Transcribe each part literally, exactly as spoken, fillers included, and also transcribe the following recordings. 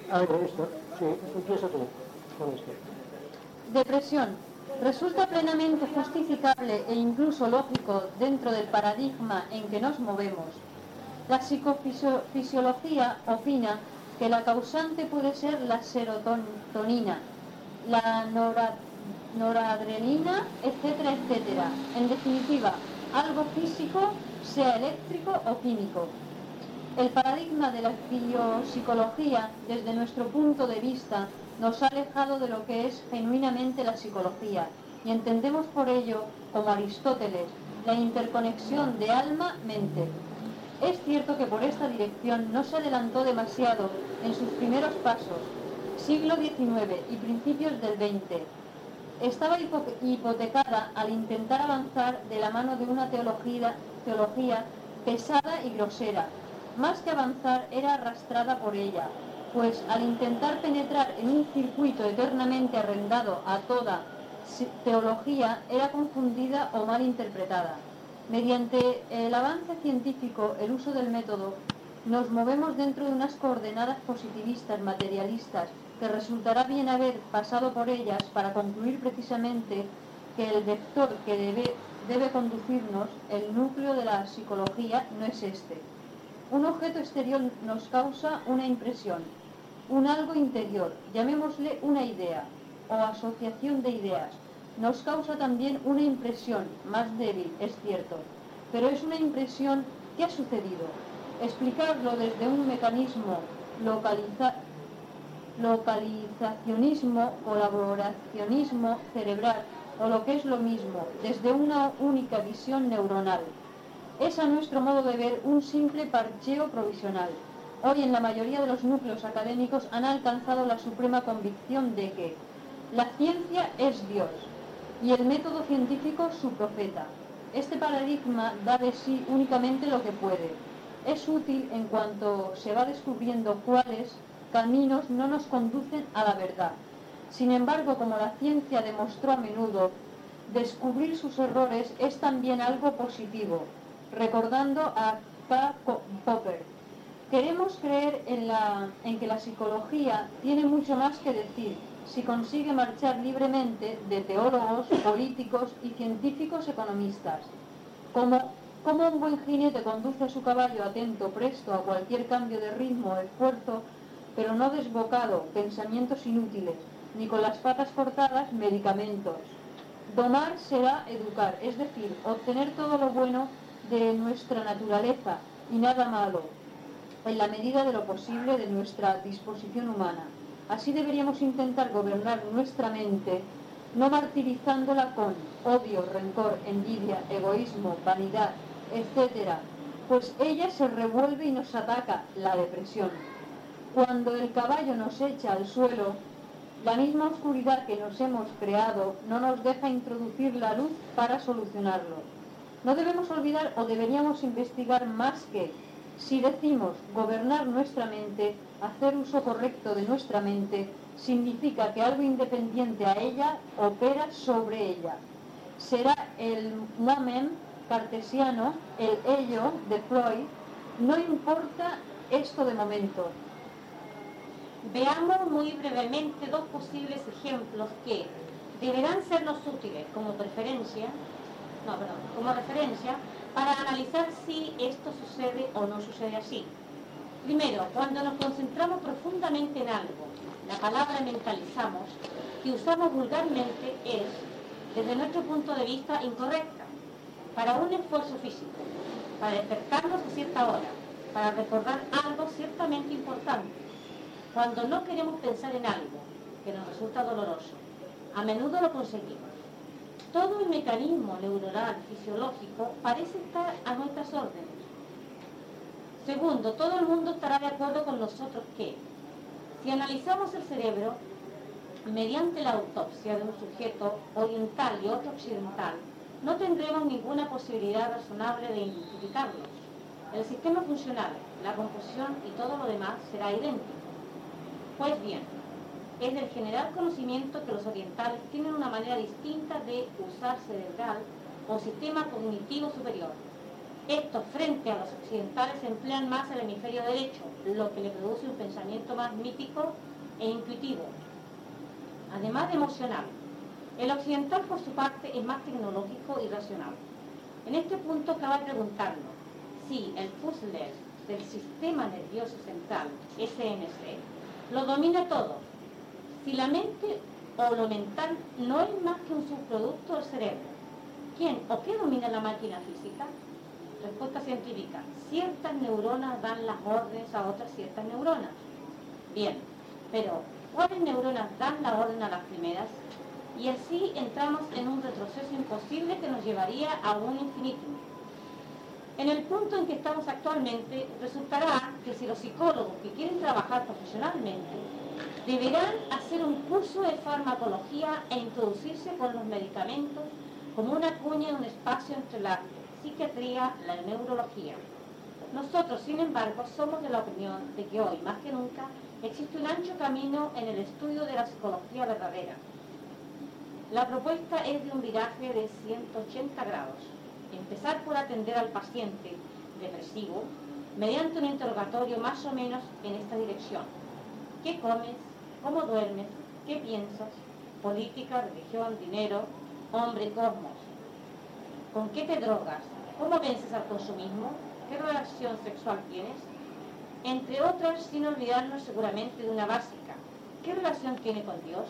A ver, esto, sí, empieza tú con esto. Depresión. Resulta plenamente justificable e incluso lógico dentro del paradigma en que nos movemos. La psicofisiología opina que la causante puede ser la serotonina, la nora, noradrenalina, etcétera, etcétera. En definitiva, algo físico, sea eléctrico o químico. El paradigma de la biopsicología, desde nuestro punto de vista, nos ha alejado de lo que es genuinamente la psicología, y entendemos por ello, como Aristóteles, la interconexión de alma-mente. Es cierto que por esta dirección no se adelantó demasiado en sus primeros pasos, siglo diecinueve y principios del veinte. Estaba hipotecada al intentar avanzar de la mano de una teología, teología pesada y grosera. Más que avanzar, era arrastrada por ella, pues al intentar penetrar en un circuito eternamente arrendado a toda teología, era confundida o mal interpretada. Mediante el avance científico, el uso del método, nos movemos dentro de unas coordenadas positivistas, materialistas, que resultará bien haber pasado por ellas para concluir precisamente que el vector que debe, debe conducirnos, el núcleo de la psicología, no es este. Un objeto exterior nos causa una impresión, un algo interior, llamémosle una idea o asociación de ideas. Nos causa también una impresión, más débil, es cierto, pero es una impresión que ha sucedido. Explicarlo desde un mecanismo localiza, localizacionismo, colaboracionismo cerebral, o lo que es lo mismo, desde una única visión neuronal. Es a nuestro modo de ver un simple parcheo provisional. Hoy en la mayoría de los núcleos académicos han alcanzado la suprema convicción de que la ciencia es Dios y el método científico su profeta. Este paradigma da de sí únicamente lo que puede. Es útil en cuanto se va descubriendo cuáles caminos no nos conducen a la verdad. Sin embargo, como la ciencia demostró a menudo, descubrir sus errores es también algo positivo. Recordando a Karl Popper, queremos creer en, la, en que la psicología tiene mucho más que decir si consigue marchar libremente de teólogos, políticos y científicos economistas. Como, como un buen jinete conduce a su caballo atento, presto a cualquier cambio de ritmo o esfuerzo, pero no desbocado, pensamientos inútiles, ni con las patas cortadas, medicamentos. Domar será educar, es decir, obtener todo lo bueno de nuestra naturaleza y nada malo, en la medida de lo posible de nuestra disposición humana. Así deberíamos intentar gobernar nuestra mente, no martirizándola con odio, rencor, envidia, egoísmo, vanidad, etcétera, pues ella se revuelve y nos ataca, la depresión. Cuando el caballo nos echa al suelo, la misma oscuridad que nos hemos creado no nos deja introducir la luz para solucionarlo. No debemos olvidar o deberíamos investigar más que, si decimos gobernar nuestra mente, hacer uso correcto de nuestra mente, significa que algo independiente a ella opera sobre ella. Será el nomen cartesiano, el ello de Freud. No importa esto de momento. Veamos muy brevemente dos posibles ejemplos que deberán sernos útiles como preferencia, no, perdón, como referencia para analizar si esto sucede o no sucede así. Primero, cuando nos concentramos profundamente en algo, la palabra mentalizamos, que usamos vulgarmente, es, desde nuestro punto de vista, incorrecta. Para un esfuerzo físico, para despertarnos a cierta hora, para recordar algo ciertamente importante. Cuando no queremos pensar en algo que nos resulta doloroso, a menudo lo conseguimos. Todo el mecanismo neuronal fisiológico parece estar a nuestras órdenes. Segundo, todo el mundo estará de acuerdo con nosotros que, si analizamos el cerebro mediante la autopsia de un sujeto oriental y otro occidental, no tendremos ninguna posibilidad razonable de identificarlos. El sistema funcional, la composición y todo lo demás será idéntico. Pues bien, es del general conocimiento que los orientales tienen una manera distinta de usar cerebral o sistema cognitivo superior. Estos, frente a los occidentales, emplean más el hemisferio derecho, lo que le produce un pensamiento más mítico e intuitivo, además de emocional. El occidental, por su parte, es más tecnológico y racional. En este punto cabe preguntarnos si el puzzle del sistema nervioso central, S N C, lo domina todo, si la mente o lo mental no es más que un subproducto del cerebro. ¿Quién o qué domina la máquina física? Respuesta científica: ciertas neuronas dan las órdenes a otras ciertas neuronas. Bien, pero ¿cuáles neuronas dan la orden a las primeras? Y así entramos en un retroceso imposible que nos llevaría a un infinito. En el punto en que estamos actualmente, resultará que si los psicólogos que quieren trabajar profesionalmente deberán hacer un curso de farmacología e introducirse con los medicamentos como una cuña en un espacio entre la psiquiatría y la neurología. Nosotros, sin embargo, somos de la opinión de que hoy, más que nunca, existe un ancho camino en el estudio de la psicología verdadera. La propuesta es de un viraje de ciento ochenta grados. Empezar por atender al paciente depresivo mediante un interrogatorio más o menos en esta dirección. ¿Qué comes? ¿Cómo duermes? ¿Qué piensas? Política, religión, dinero, hombre, cosmos. ¿Con qué te drogas? ¿Cómo vences al consumismo? ¿Qué relación sexual tienes? Entre otras, sin olvidarnos seguramente de una básica. ¿Qué relación tiene con Dios?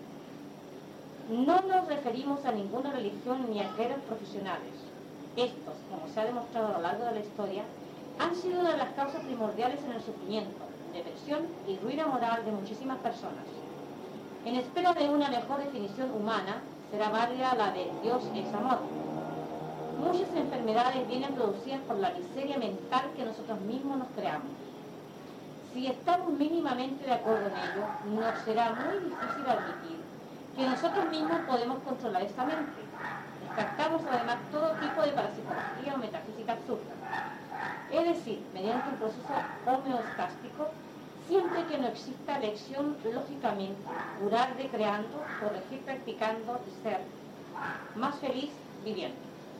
No nos referimos a ninguna religión ni a credos profesionales. Estos, como se ha demostrado a lo largo de la historia, han sido una de las causas primordiales en el sufrimiento, depresión y ruina moral de muchísimas personas. En espera de una mejor definición humana, será válida la de Dios es amor. Muchas enfermedades vienen producidas por la miseria mental que nosotros mismos nos creamos. Si estamos mínimamente de acuerdo en ello, nos será muy difícil admitir que nosotros mismos podemos controlar esta mente. Descartamos además todo tipo de parapsicología o metafísica absurda. Es decir, mediante un proceso homeostástico, siempre que no exista elección lógicamente, curar decreando, corregir practicando y ser más feliz viviendo.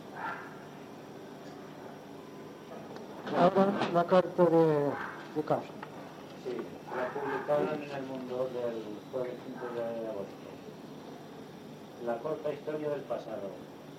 Ahora la carta de, de Carlos. Sí, la publicaron en El Mundo del jueves cinco de agosto. La corta historia del pasado.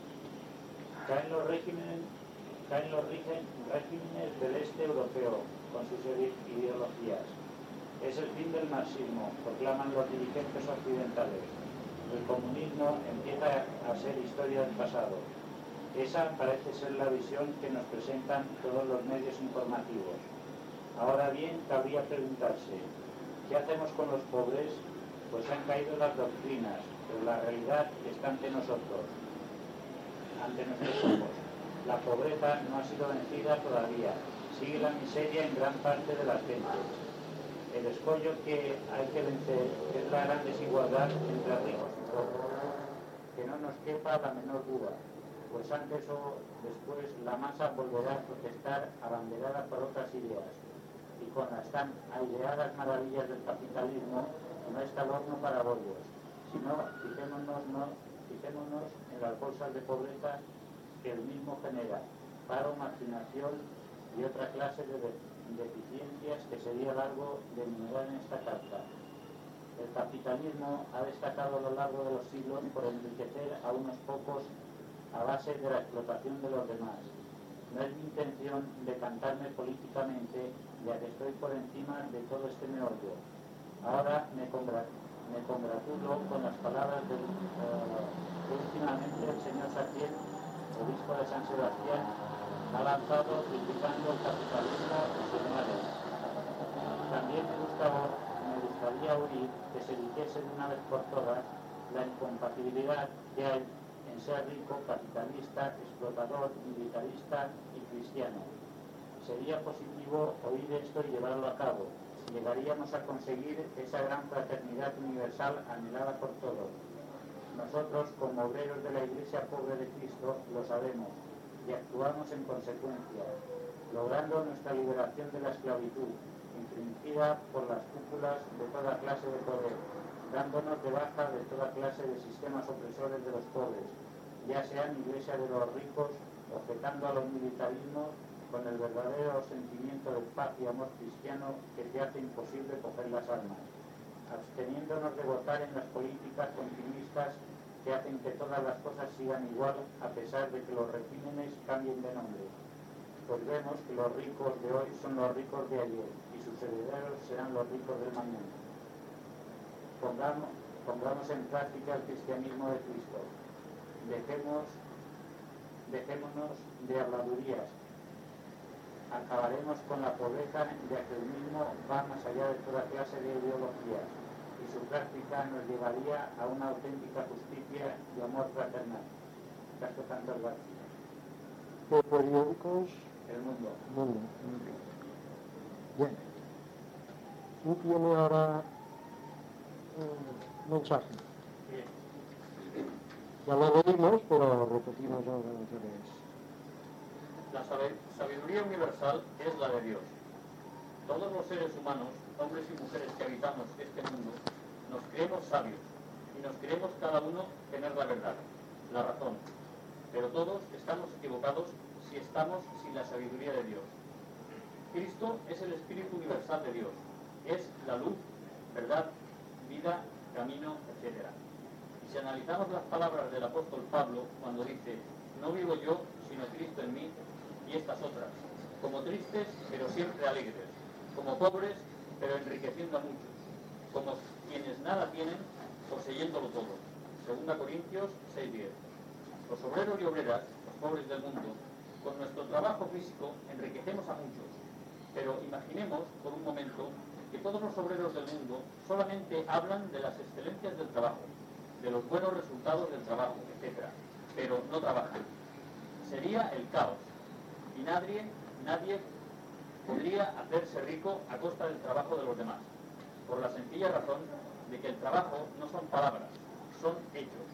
Caen los regímenes, caen los regímenes del este europeo con sus ideologías. Es el fin del marxismo, proclaman los dirigentes occidentales. El comunismo empieza a ser historia del pasado. Esa parece ser la visión que nos presentan todos los medios informativos. Ahora bien, cabría preguntarse, ¿qué hacemos con los pobres? Pues han caído las doctrinas, pero la realidad está ante nosotros, ante nuestros ojos. La pobreza no ha sido vencida todavía, sigue la miseria en gran parte de las gentes. El escollo que hay que vencer es la gran desigualdad entre ricos y pobres, que no nos quepa la menor duda, pues antes o después la masa volverá a protestar abanderada por otras ideas, y con las tan aireadas maravillas del capitalismo no está el horno para bollos, sino fijémonos, no, fijémonos en las bolsas de pobreza que el mismo genera, paro, marginación y otra clase de deficiencias que sería largo de enumerar en esta carta. El capitalismo ha destacado a lo largo de los siglos por enriquecer a unos pocos a base de la explotación de los demás. No es mi intención decantarme políticamente, ya que estoy por encima de todo este meollo. Ahora me, congr me congratulo con las palabras del uh, últimamente el señor Sartiel, obispo de San Sebastián, ha lanzado criticando el capitalismo y sus males. También me, gusta, me gustaría oír que se dijese de una vez por todas la incompatibilidad que hay en ser rico, capitalista, explotador, militarista y cristiano. Sería positivo oír esto y llevarlo a cabo. Llegaríamos a conseguir esa gran fraternidad universal anhelada por todos. Nosotros, como obreros de la Iglesia pobre de Cristo, lo sabemos y actuamos en consecuencia, logrando nuestra liberación de la esclavitud, infringida por las cúpulas de toda clase de poder, dándonos de baja de toda clase de sistemas opresores de los pobres, ya sean iglesia de los ricos objetando a los militarismos con el verdadero sentimiento de paz y amor cristiano que te hace imposible coger las armas, absteniéndonos de votar en las políticas continuistas que hacen que todas las cosas sigan igual a pesar de que los regímenes cambien de nombre. Pues vemos que los ricos de hoy son los ricos de ayer y sus herederos serán los ricos del mañana. Pongamos, pongamos en práctica el cristianismo de Cristo. Dejemos, dejémonos de habladurías. Acabaremos con la pobreza, ya que el mismo va más allá de toda clase de ideologías y su práctica nos llevaría a una auténtica justicia y amor fraternal. Castro Cantor García. ¿Qué periódicos? El Mundo. Mundo. Bien. ¿Quién tiene ahora un mensaje? Sí. Ya lo leímos, pero repetimos ahora lo que es. La sabiduría universal es la de Dios. Todos los seres humanos, hombres y mujeres que habitamos este mundo, nos creemos sabios y nos creemos cada uno tener la verdad, la razón. Pero todos estamos equivocados si estamos sin la sabiduría de Dios. Cristo es el Espíritu universal de Dios. Es la luz, verdad, vida, camino, etcétera. Y si analizamos las palabras del apóstol Pablo cuando dice, no vivo yo, sino Cristo en mí, y estas otras, como tristes, pero siempre alegres, como pobres, pero enriqueciendo a muchos, como quienes nada tienen, poseyéndolo todo. Segunda Corintios seis diez. Los obreros y obreras, los pobres del mundo, con nuestro trabajo físico enriquecemos a muchos, pero imaginemos por un momento que todos los obreros del mundo solamente hablan de las excelencias del trabajo, de los buenos resultados del trabajo, etcétera, pero no trabajan. Sería el caos, y nadie, nadie podría hacerse rico a costa del trabajo de los demás, por la sencilla razón de que el trabajo no son palabras, son hechos.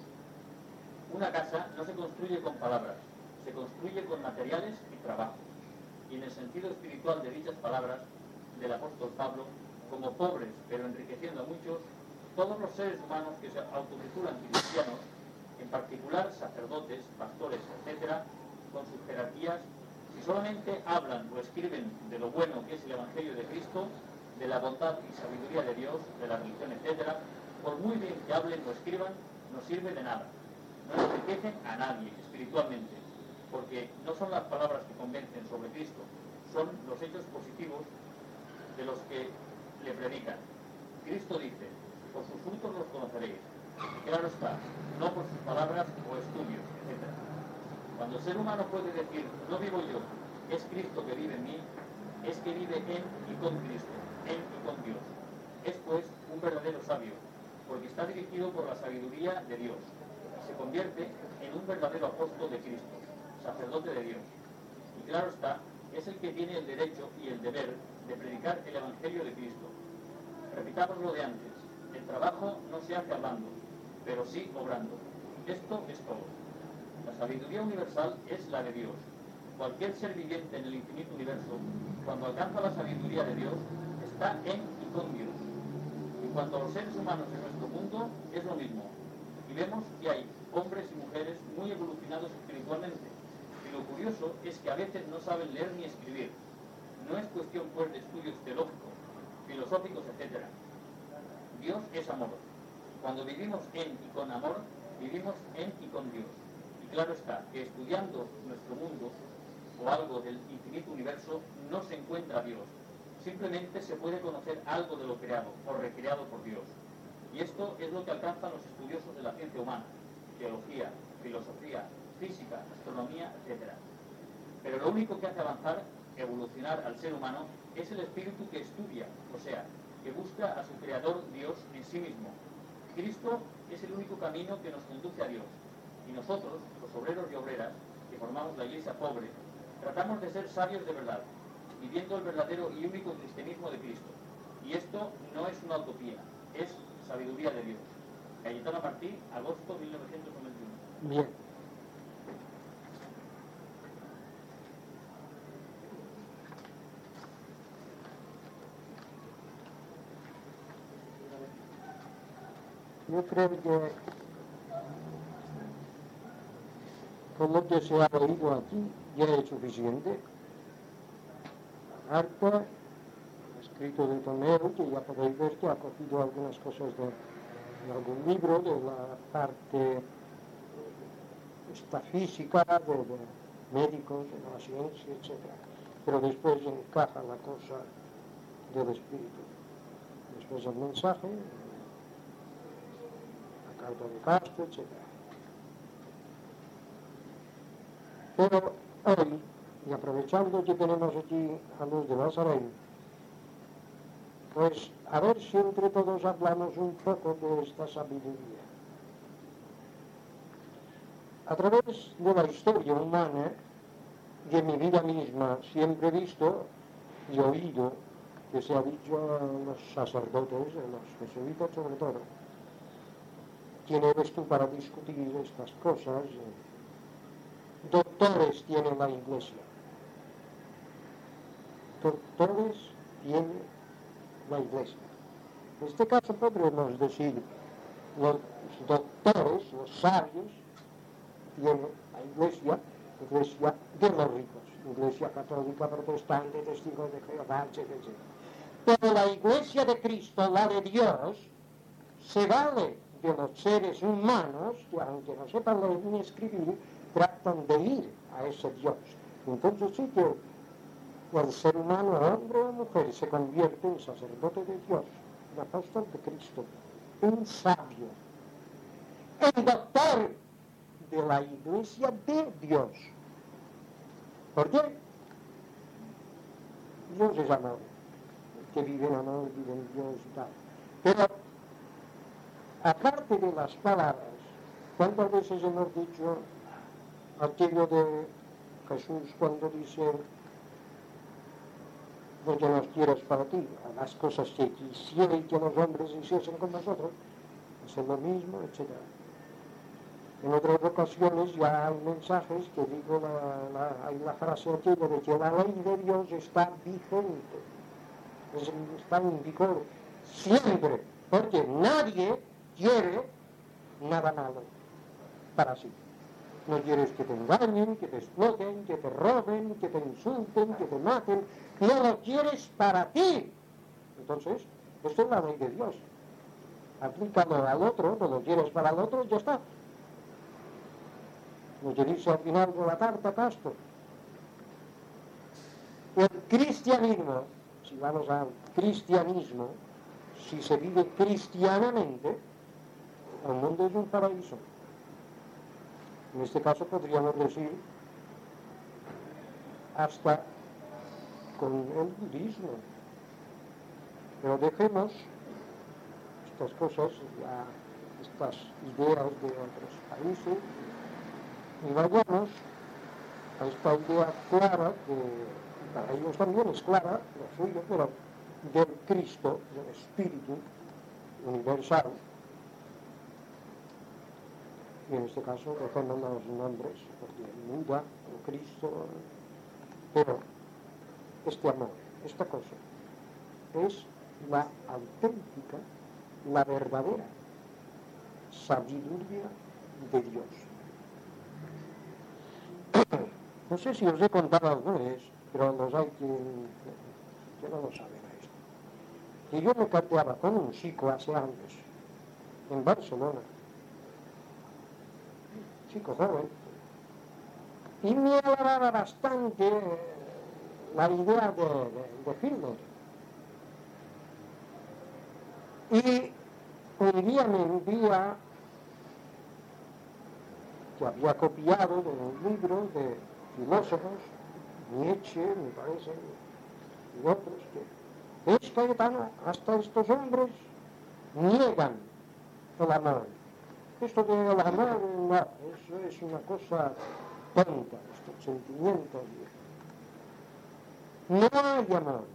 Una casa no se construye con palabras, se construye con materiales y trabajo. Y en el sentido espiritual de dichas palabras del apóstol Pablo, como pobres pero enriqueciendo a muchos, todos los seres humanos que se autotitulan cristianos, en particular sacerdotes, pastores, etcétera, con sus jerarquías, si solamente hablan o escriben de lo bueno que es el Evangelio de Cristo, de la bondad y sabiduría de Dios, de la religión, etcétera, por muy bien que hablen o escriban, no sirve de nada. No enriquecen a nadie espiritualmente, porque no son las palabras que convencen sobre Cristo, son los hechos positivos de los que le predican. Cristo dice, por sus frutos los conoceréis. Y claro está, no por sus palabras o estudios, etcétera. Cuando el ser humano puede decir, no vivo yo, es Cristo que vive en mí, es que vive en y con Cristo, en y con Dios. Es pues un verdadero sabio, porque está dirigido por la sabiduría de Dios. Se convierte en un verdadero apóstol de Cristo, sacerdote de Dios. Y claro está, es el que tiene el derecho y el deber de predicar el Evangelio de Cristo. Repitamos lo de antes, el trabajo no se hace hablando, pero sí obrando. Esto es todo. La sabiduría universal es la de Dios. Cualquier ser viviente en el infinito universo, cuando alcanza la sabiduría de Dios, está en y con Dios. En cuanto a los seres humanos en nuestro mundo, es lo mismo. Y vemos que hay hombres y mujeres muy evolucionados espiritualmente. Y lo curioso es que a veces no saben leer ni escribir. No es cuestión pues de estudios teológicos, filosóficos, etcétera. Dios es amor. Cuando vivimos en y con amor, vivimos en y con Dios. Y claro está que estudiando nuestro mundo, o algo del infinito universo, no se encuentra Dios. Simplemente se puede conocer algo de lo creado o recreado por Dios. Y esto es lo que alcanzan los estudiosos de la ciencia humana, teología, filosofía, física, astronomía, etcétera. Pero lo único que hace avanzar, evolucionar al ser humano, es el espíritu que estudia, o sea, que busca a su creador Dios en sí mismo. Cristo es el único camino que nos conduce a Dios. Y nosotros, los obreros y obreras, que formamos la iglesia pobre, tratamos de ser sabios de verdad, viviendo el verdadero y único cristianismo de Cristo. Y esto no es una utopía, es sabiduría de Dios. Cayetano Martí, agosto de mil novecientos noventa y uno. Bien. Yo creo que con lo que se ha leído aquí ya es suficiente. La carta, escrito de Tomeo, que ya podéis ver que ha cogido algunas cosas de, de algún libro, de la parte esta física, de, de médicos, de la ciencia, etcétera. Pero después encaja la cosa del espíritu. Después el mensaje, la carta de Castro, etcétera. Pero hoy, y aprovechando que tenemos aquí a los de Nazareno, pues a ver si entre todos hablamos un poco de esta sabiduría. A través de la historia humana y en mi vida misma siempre he visto y oído que se ha dicho a los sacerdotes, a los jesuitas sobre todo, ¿quién eres tú para discutir estas cosas? Doctores tiene la Iglesia. Doctores tiene la Iglesia. En este caso podremos decir, los doctores, los sabios, tienen la Iglesia, Iglesia de los ricos, Iglesia católica, protestante, testigos de Jehová, etcétera, etcétera. Pero la Iglesia de Cristo, la de Dios, se vale de los seres humanos que, aunque no sepan leer ni escribir, tratan de ir a ese Dios. Entonces sí que el ser humano, hombre o mujer, se convierte en sacerdote de Dios, un apóstol de Cristo, un sabio, el doctor de la Iglesia de Dios. ¿Por qué? Dios es amor, que vive en amor, vive en Dios y tal. Pero, aparte de las palabras, ¿cuántas veces hemos dicho aquello de Jesús cuando dice lo que nos quieres para ti, a las cosas que quisiera que los hombres hiciesen con nosotros, hacer lo mismo, etcétera? En otras ocasiones ya hay mensajes que digo la, la, hay la frase aquella de que la ley de Dios está vigente, es, está en vigor siempre, porque nadie quiere nada malo para sí. No quieres que te engañen, que te exploten, que te roben, que te insulten, que te maten. No lo quieres para ti. Entonces, esto es la ley de Dios. Aplícalo al otro, no lo quieres para el otro, ya está. Lo que dice al final de la carta Castro. El cristianismo, si vamos al cristianismo, si se vive cristianamente, el mundo es un paraíso. En este caso podríamos decir hasta con el budismo. Pero dejemos estas cosas, ya, estas ideas de otros países, y vayamos a esta idea clara, que para ellos también es clara, lo suyo, pero del Cristo, del Espíritu universal. Y en este caso dejemos los nombres, porque Buda o Cristo, pero este amor, esta cosa, es la auténtica, la verdadera sabiduría de Dios. No sé si os he contado alguna vez, pero los hay que, que no lo saben a esto. Que yo me cateaba con un chico hace años, en Barcelona, chico joven, y me agradaba bastante la idea de, de, de Hitler. Y un día me envía, que había copiado de un libro de filósofos, Nietzsche, me parece, y otros, que es Cayetano, hasta estos hombres niegan el amor. Esto del amor, no, eso es una cosa tonta, estos sentimientos. No hay amor.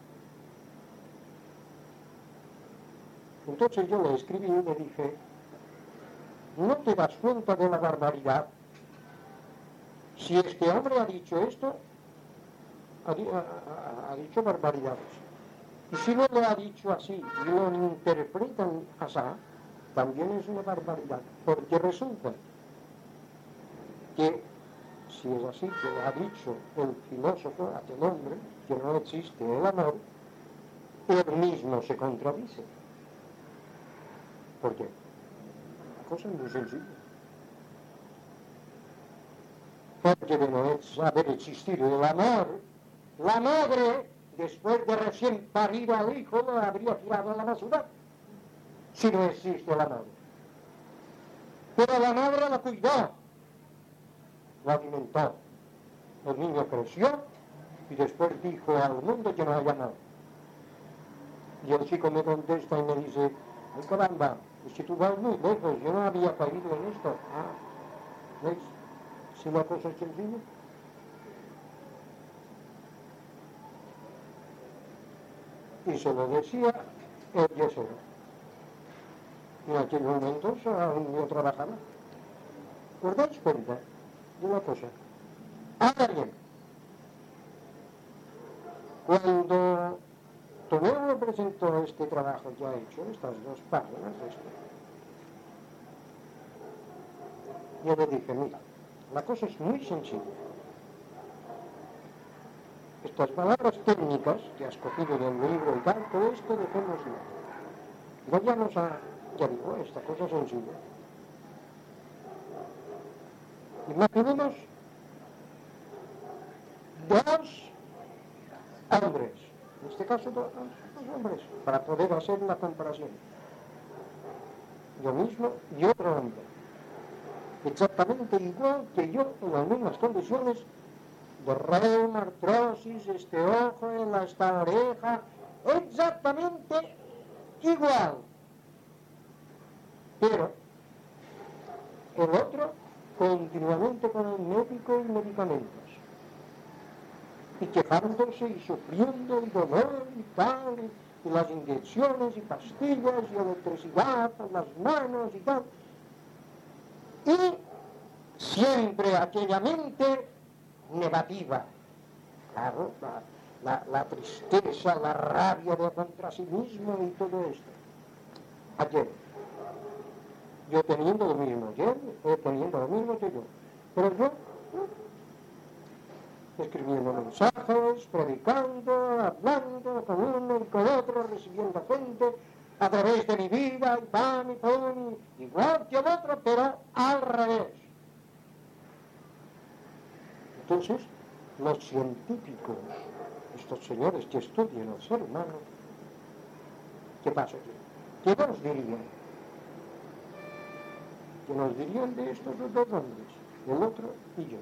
Entonces yo le escribí y le dije, ¿no te das cuenta de la barbaridad? Si este hombre ha dicho esto, ha, ha, ha dicho barbaridades. Y si no lo ha dicho así y lo interpretan así, también es una barbaridad, porque resulta que si es así que ha dicho el filósofo, aquel hombre, que no existe el amor, él mismo se contradice. ¿Por qué? La cosa es muy sencilla. Porque de no haber existido el amor, la madre, después de recién parir al hijo, lo habría tirado a la basura, si no existe el amor. Pero la madre lo cuidó, lo alimentó. El niño creció y después dijo al mundo que no hay amor. Y el chico me contesta y me dice, ay caramba, es que tú vas muy lejos, yo no había caído en esto. Ah, ¿ves? Si la cosa es sencilla. Y se lo decía el yesero. Y en aquel momento aún yo trabajaba. ¿Os dais cuenta de una cosa? Ahora bien, cuando Tomeo me presentó este trabajo ya hecho, estas dos páginas, esto, yo le dije, mira, la cosa es muy sencilla. Estas palabras técnicas que has cogido del libro y tal, todo esto dejémoslo. Vayamos a, ya digo, esta cosa sencilla. Imaginemos dos hombres, en este caso dos, dos hombres, para poder hacer una comparación. Yo mismo y otro hombre, exactamente igual que yo, en las mismas condiciones, de reuma, artrosis, este ojo, esta oreja, exactamente igual. Pero el otro continuamente con el médico y medicamentos, y quejándose y sufriendo y dolor y tal, y las inyecciones y pastillas y electricidad por las manos y tal, y siempre aquella mente negativa, claro, la, la, la tristeza, la rabia de contra sí mismo y todo esto. Ayer, yo teniendo lo mismo, ayer, él teniendo lo mismo que yo, pero yo, ¿no? Escribiendo mensajes, predicando, hablando con uno y con otro, recibiendo gente a través de mi vida, y pan y pan, igual que el otro, pero al revés. Entonces, los científicos, estos señores que estudian al ser humano, ¿qué pasa aquí? ¿Qué nos dirían? ¿Qué nos dirían de estos dos hombres? El otro y yo.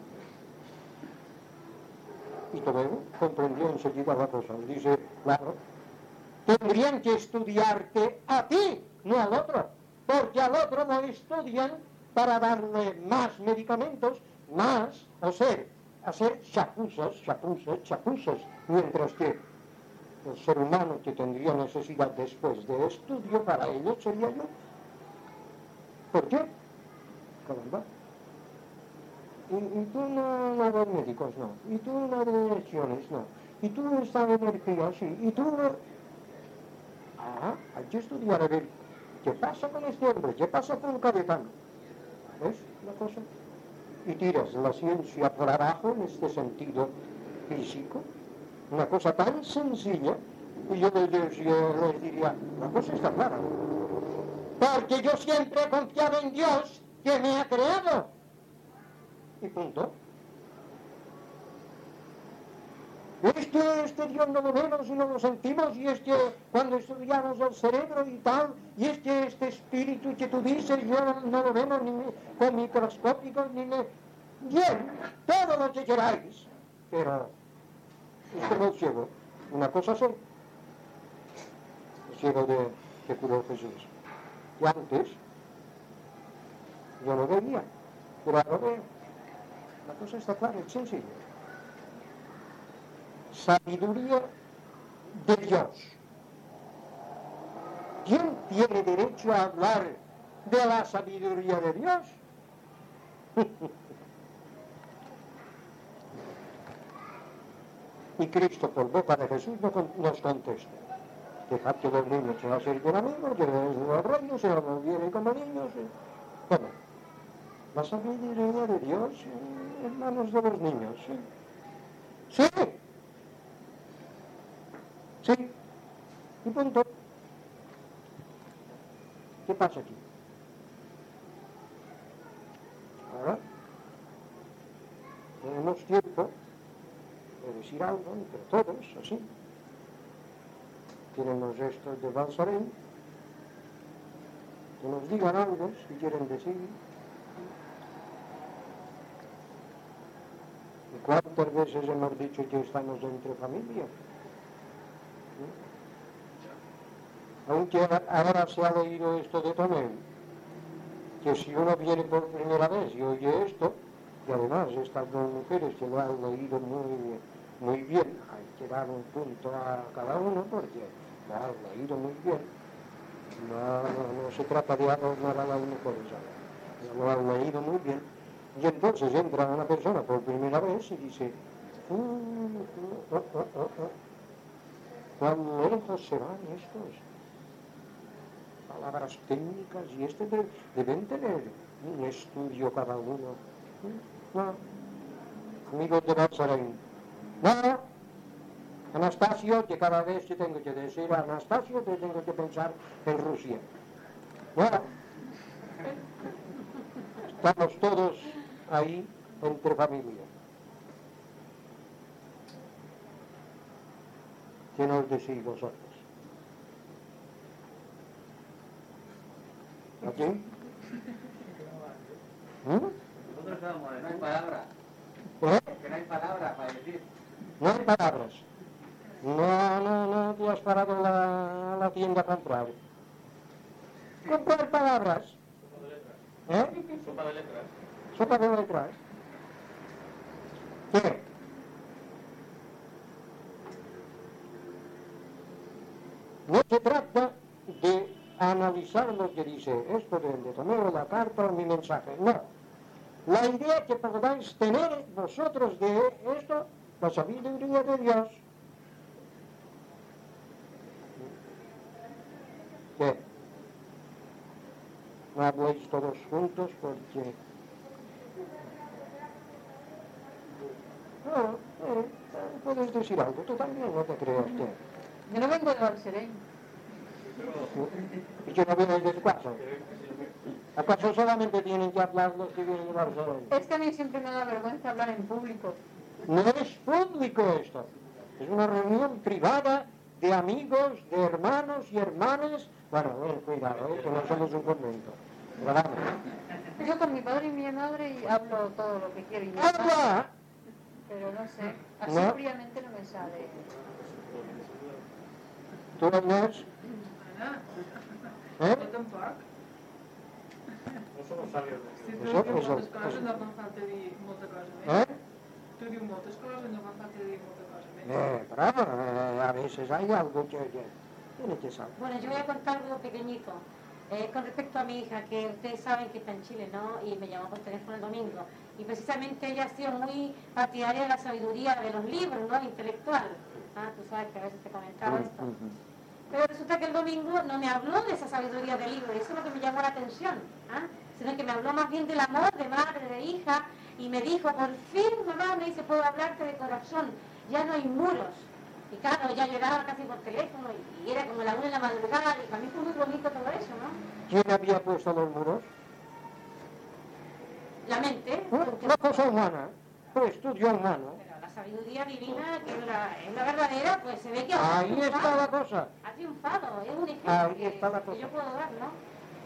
Y Tomeo comprendió enseguida la cosa. Dice, claro, tendrían que estudiarte a ti, no al otro, porque al otro no estudian para darle más medicamentos, más, o sea, hacer chapuzas, chapuzas, chapuzas, mientras que el ser humano que tendría necesidad después de estudio, para ello sería yo. ¿Por qué? Caramba. Y, y tú no, no de médicos, no. Y tú no de inyecciones, no. Y tú no estás de energía, sí. Y tú no... Ah, hay que estudiar a ver qué pasa con este hombre, qué pasa con Cayetano. ¿Ves la cosa? Y tiras la ciencia por abajo en este sentido físico, una cosa tan sencilla, y yo les, yo les diría, la cosa está clara, porque yo siempre he confiado en Dios que me ha creado, y punto. Es que este Dios no lo vemos y no lo sentimos, y es que cuando estudiamos el cerebro y tal, y es que este espíritu que tú dices, yo no lo vemos ni con microscópicos, ni me... Bien, todo lo que queráis, pero es como el ciego, una cosa sé, el ciego de, que curó Jesús, y antes yo no veía, pero ahora veo. La cosa está clara, es sencilla. Sabiduría de Dios. ¿Quién tiene derecho a hablar de la sabiduría de Dios? Y Cristo, por boca de Jesús, nos contesta: dejad que los niños se hacen amigos, que los reyes se los vienen como niños. Bueno, La sabiduría de Dios en manos de los niños, ¿sí? Sí. Sí. Y punto. ¿Qué pasa aquí? Ahora, tenemos tiempo de decir algo entre todos, así. Tenemos esto de Balsarén, que nos digan algo, si quieren decir. ¿Y cuántas veces hemos dicho que estamos entre familia? Aunque ahora se ha leído esto de Tomé, que si uno viene por primera vez y oye esto, y además estas dos mujeres que lo han leído muy, muy bien, hay que dar un punto a cada uno porque lo han leído muy bien, no, no, no se trata de adornar a las mujeres, lo han leído muy bien, y entonces entra una persona por primera vez y dice, oh, oh, oh, oh, oh, cuán lejos se van estos. Palabras técnicas y este de, deben tener un estudio cada uno. No, amigos de Balsarén. No, Anastasio, que cada vez que tengo que decir a Anastasio, te tengo que pensar en Rusia. No, estamos todos ahí entre familia. ¿Qué nos decís vosotros? ¿Aquí? ¿Mm? Nosotros somos, no hay palabras. ¿Eh? Que no hay palabras para decir. No hay palabras. No, no, no te has parado la, la tienda a comprar. ¿Comprar palabras? ¿Eh? Sopa de letras. Sopa de letras. ¿Qué? No se trata de analizar lo que dice esto de, de tomar la carta o mi mensaje. No. La idea que podáis tener vosotros de esto, la sabiduría de Dios. ¿Qué? No habléis todos juntos porque... No, eh, puedes decir algo, tú también, no te creas que... Yo no vengo de Balsarén. ¿Y que no vienes de tu casa? ¿Acaso solamente tienen que hablar los que vienen de Barcelona? Es que a mí siempre me da vergüenza hablar en público. No es público esto. Es una reunión privada de amigos, de hermanos y hermanas. Bueno, bueno, cuidado, ¿eh? Que no somos un convento. Pero vamos. Yo con mi padre y mi madre y hablo todo lo que quiero y nada. ¡Habla! Pero no sé, así ¿No? fríamente no me sale. ¿Tú Agnès? ¿Eh? No somos sabios. Si tu Això, dius això, moltes coses, això. no fan falta dir molta cosa més. ¿Eh? Tu dius moltes coses, no fan falta dir molta cosa més. Eh, pero eh, a veces hay algo que, que tiene que saber. Bueno, yo voy a contar algo pequeñito. Eh, con respecto a mi hija, que ustedes saben que está en Chile, ¿no? Y me llamó por teléfono el domingo. Y precisamente ella ha sido muy partidaria de la sabiduría de los libros, ¿no? Intelectual. Ah, tú sabes que a veces te comentaba esto. Pero resulta que el domingo no me habló de esa sabiduría del libro, y eso es lo que me llamó la atención, ¿ah? Sino que me habló más bien del amor de madre, de hija, y me dijo, por fin, mamá, me dice, puedo hablarte de corazón, ya no hay muros. Y claro, ella lloraba casi por teléfono, y, y era como la una de la madrugada, y para mí fue muy bonito todo eso, ¿no? ¿Quién había puesto los muros? La mente, Una, porque- una cosa humana, un estudio humano. pero la sabiduría divina, que es la, es la verdadera, pues se ve que ha Ahí está triunfado. la cosa. Ha triunfado, es un ejemplo Ahí que, está la que cosa. yo puedo dar, ¿no?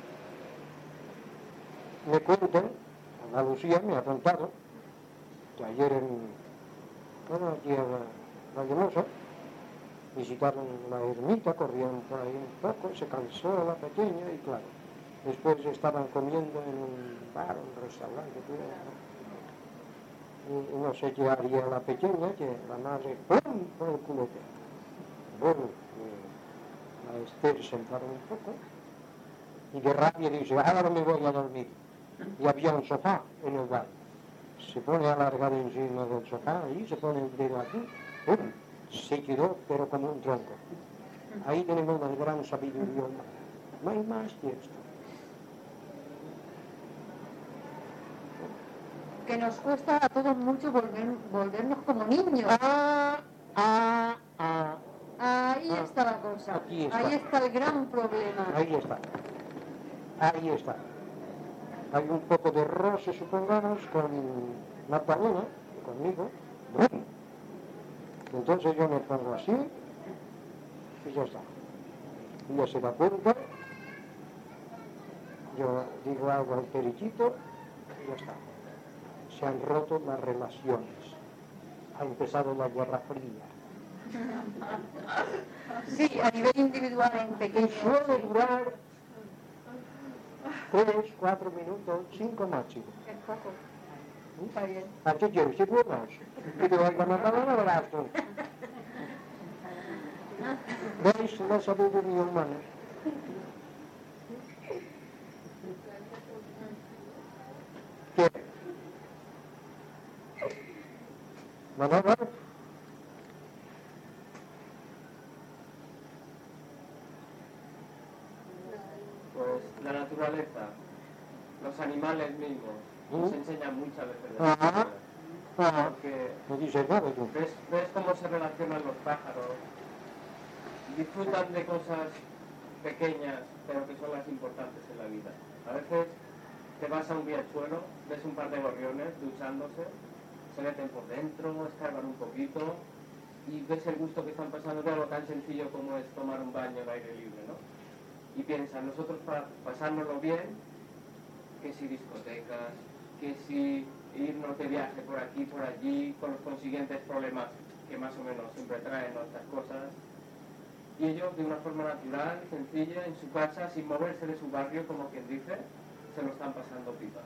Me cuentan, Ana Lucía me ha contado, que ayer en, bueno, aquí en la, la Llamosa, visitaron la ermita, corrieron por ahí un poco, se cansó la pequeña y claro, después estaban comiendo en un bar, un restaurante, que era, ¿no? Y, y no sé qué haría la pequeña, que la madre, ¡pum!, por el culete. Bueno, eh, la Esther se enfadó un poco y de rabia dice, ahora me voy a dormir. Y había un sofá en el bar. Se pone a alargar encima del sofá y se pone el dedo aquí, ¡pum!, se quedó pero como un tronco. Ahí tenemos una gran sabiduría humana. No hay más que esto. que nos cuesta a todos mucho volver, volvernos como niños. Ah, ah, ah. Ahí Ah, está la cosa. aquí está. Ahí está el gran problema. Ahí está. Ahí está. Hay un poco de roce, supongamos, con Magdalena, conmigo. Entonces yo me pongo así y ya está. Ella se da cuenta, yo digo algo al periquito y ya está. Se han roto las relaciones. Ha empezado la Guerra Fría. Sí, a nivel individual en Y pequeño. suele durar tres, cuatro minutos, cinco máximo. Es poco. Está bien. ¿A qué quieres? ¿Qué buenos? Y te voy a matar a la gasto. ¿Veis la sabiduría humana? ¿Qué? ¿Manada? Pues la naturaleza, los animales mismos, nos enseñan muchas veces de la Ajá. naturaleza. Ah, Porque no dices nada tú. ves, ves cómo se relacionan los pájaros, disfrutan de cosas pequeñas, pero que son las importantes en la vida. A veces te vas a un riachuelo, ves un par de gorriones duchándose, se meten por dentro, escarban un poquito y ves el gusto que están pasando de algo tan sencillo como es tomar un baño al aire libre, ¿no? Y piensan, nosotros para pasárnoslo bien, que si discotecas, que si irnos de viaje por aquí, por allí, con los consiguientes problemas que más o menos siempre traen nuestras cosas, y ellos de una forma natural, sencilla, en su casa, sin moverse de su barrio, como quien dice, se lo están pasando pipa.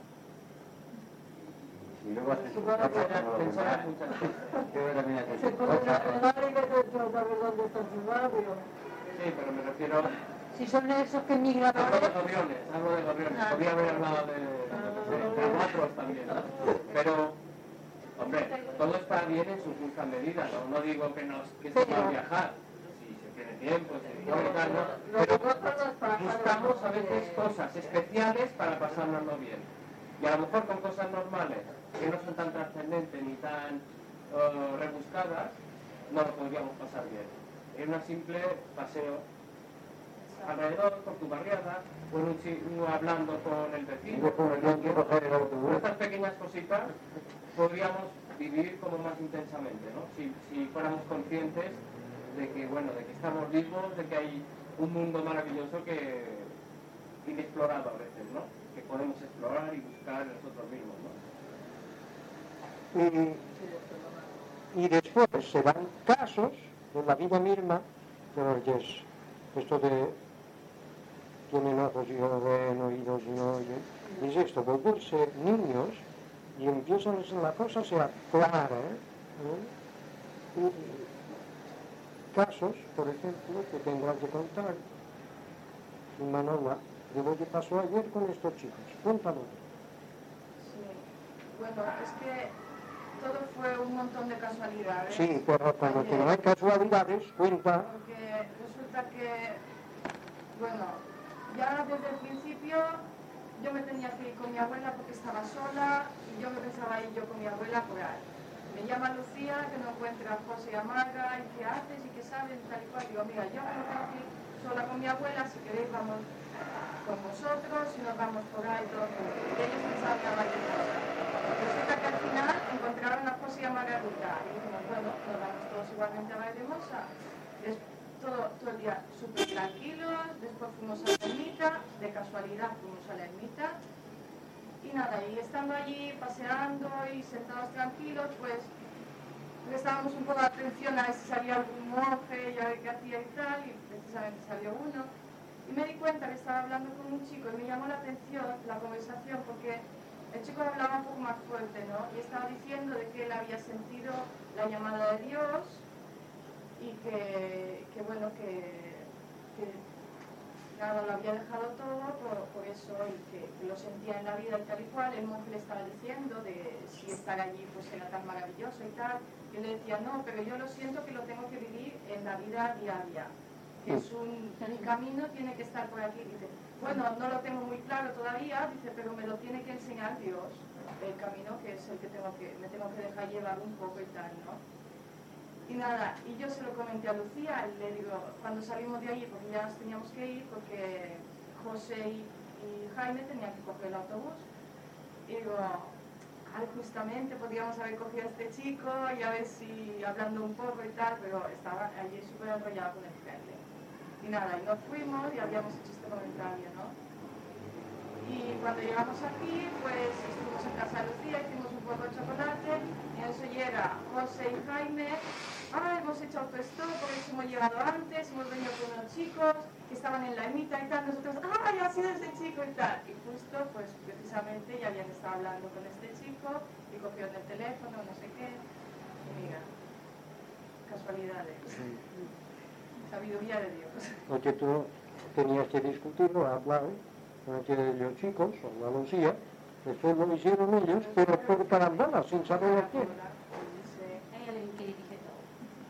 Y luego haces Su un barrio. poco Pensar, como pensar los en muchas cosas. Yo también haces Se un puede poco. navegar y que te saber dónde está su barrio. Sí, pero me refiero... Si son esos que migran Hablo de ahora, gorriones, hablo de gorriones. Ah. Podría haber hablado de, de, de albatros también, ¿no? Pero, hombre, todo está bien en su justa medida, ¿no? No digo que, nos, que se va a viajar, si se tiene tiempo, si se puede, tal, ¿no? Pero buscamos a veces cosas especiales para pasárnoslo bien. Y a lo mejor con cosas normales, que no son tan trascendentes ni tan uh, rebuscadas, no lo podríamos pasar bien. En un simple paseo alrededor, por tu barriada, o en un sitio hablando con el vecino, con el otro. Con estas pequeñas cositas podríamos vivir como más intensamente, ¿no? Si, si fuéramos conscientes de que, bueno, de que estamos vivos, de que hay un mundo maravilloso que inexplorado a veces, ¿no? Que podemos explorar y buscar en nosotros mismos, ¿no? Y, y después se dan casos de la vida misma, pero es esto de tienen ojos y no ven, oídos y no oyen, es esto, volverse niños y empiezan la cosa se aclara, ¿eh? Y casos, por ejemplo, que tendrán que contar Manola, de lo que pasó ayer con estos chicos. Cuéntanos. Sí. Bueno, es que todo fue un montón de casualidades. Sí, pero cuando que no hay casualidades, cuenta. Porque resulta que, bueno, ya desde el principio yo me tenía que ir con mi abuela porque estaba sola y yo me pensaba ir yo con mi abuela por ahí. Me llama Lucía, que no encuentra a José y a Marga, y qué haces y qué sabes, tal y cual. Digo, mira, yo me tengo que ir sola con mi abuela, si queréis vamos con vosotros y nos vamos por ahí todo el mundo. Y ellos pensaban a varias cosas. Resulta que al final encontraron a José y a Margarita y dijimos, bueno, nos vamos todos igualmente a Valdemosa. Todo, todo el día súper tranquilos, después fuimos a la ermita, de casualidad fuimos a la ermita y nada, y estando allí paseando y sentados tranquilos, pues prestábamos un poco de atención a ver si salía algún monje y a ver qué hacía y tal, y precisamente salió uno. Y me di cuenta que estaba hablando con un chico y me llamó la atención la conversación porque el chico hablaba un poco más fuerte, ¿no? Y estaba diciendo de que él había sentido la llamada de Dios y que, que bueno, que, que nada, lo había dejado todo por, por eso y que, que lo sentía en la vida y tal y cual. El monje le estaba diciendo de si estar allí pues era tan maravilloso y tal. Yo le decía, no, pero yo lo siento que lo tengo que vivir en la vida diaria. que es un el camino, tiene que estar por aquí. Dice, bueno, no lo tengo muy claro todavía, dice, pero me lo tiene que enseñar Dios, el camino que es el que, tengo que me tengo que dejar llevar un poco y tal, ¿no? Y nada, y yo se lo comenté a Lucía, y le digo, cuando salimos de allí, porque ya nos teníamos que ir, porque José y, y Jaime tenían que coger el autobús, y digo, ay, justamente podríamos haber cogido a este chico y a ver si hablando un poco y tal, pero estaba allí súper enrollado con el frente. Y nada, y nos fuimos y habíamos hecho este comentario, ¿no? Y cuando llegamos aquí, pues estuvimos en casa de Lucía, hicimos un poco de chocolate, y en eso llega José y Jaime, ah, hemos hecho autostop porque hemos llegado antes, hemos venido con unos chicos que estaban en la ermita y tal, nosotros, ah, ya ha sido ese chico y tal. Y justo, pues precisamente ya habían estado hablando con este chico y cogieron el teléfono, no sé qué, y mira, casualidades. Sí. Sabiduría de Dios. Porque tú tenías que discutirlo, hablar con aquellos los chicos, o la Lucía, después lo hicieron ellos, pero por carambola, sin saber a quién. Hay alguien que dirige todo.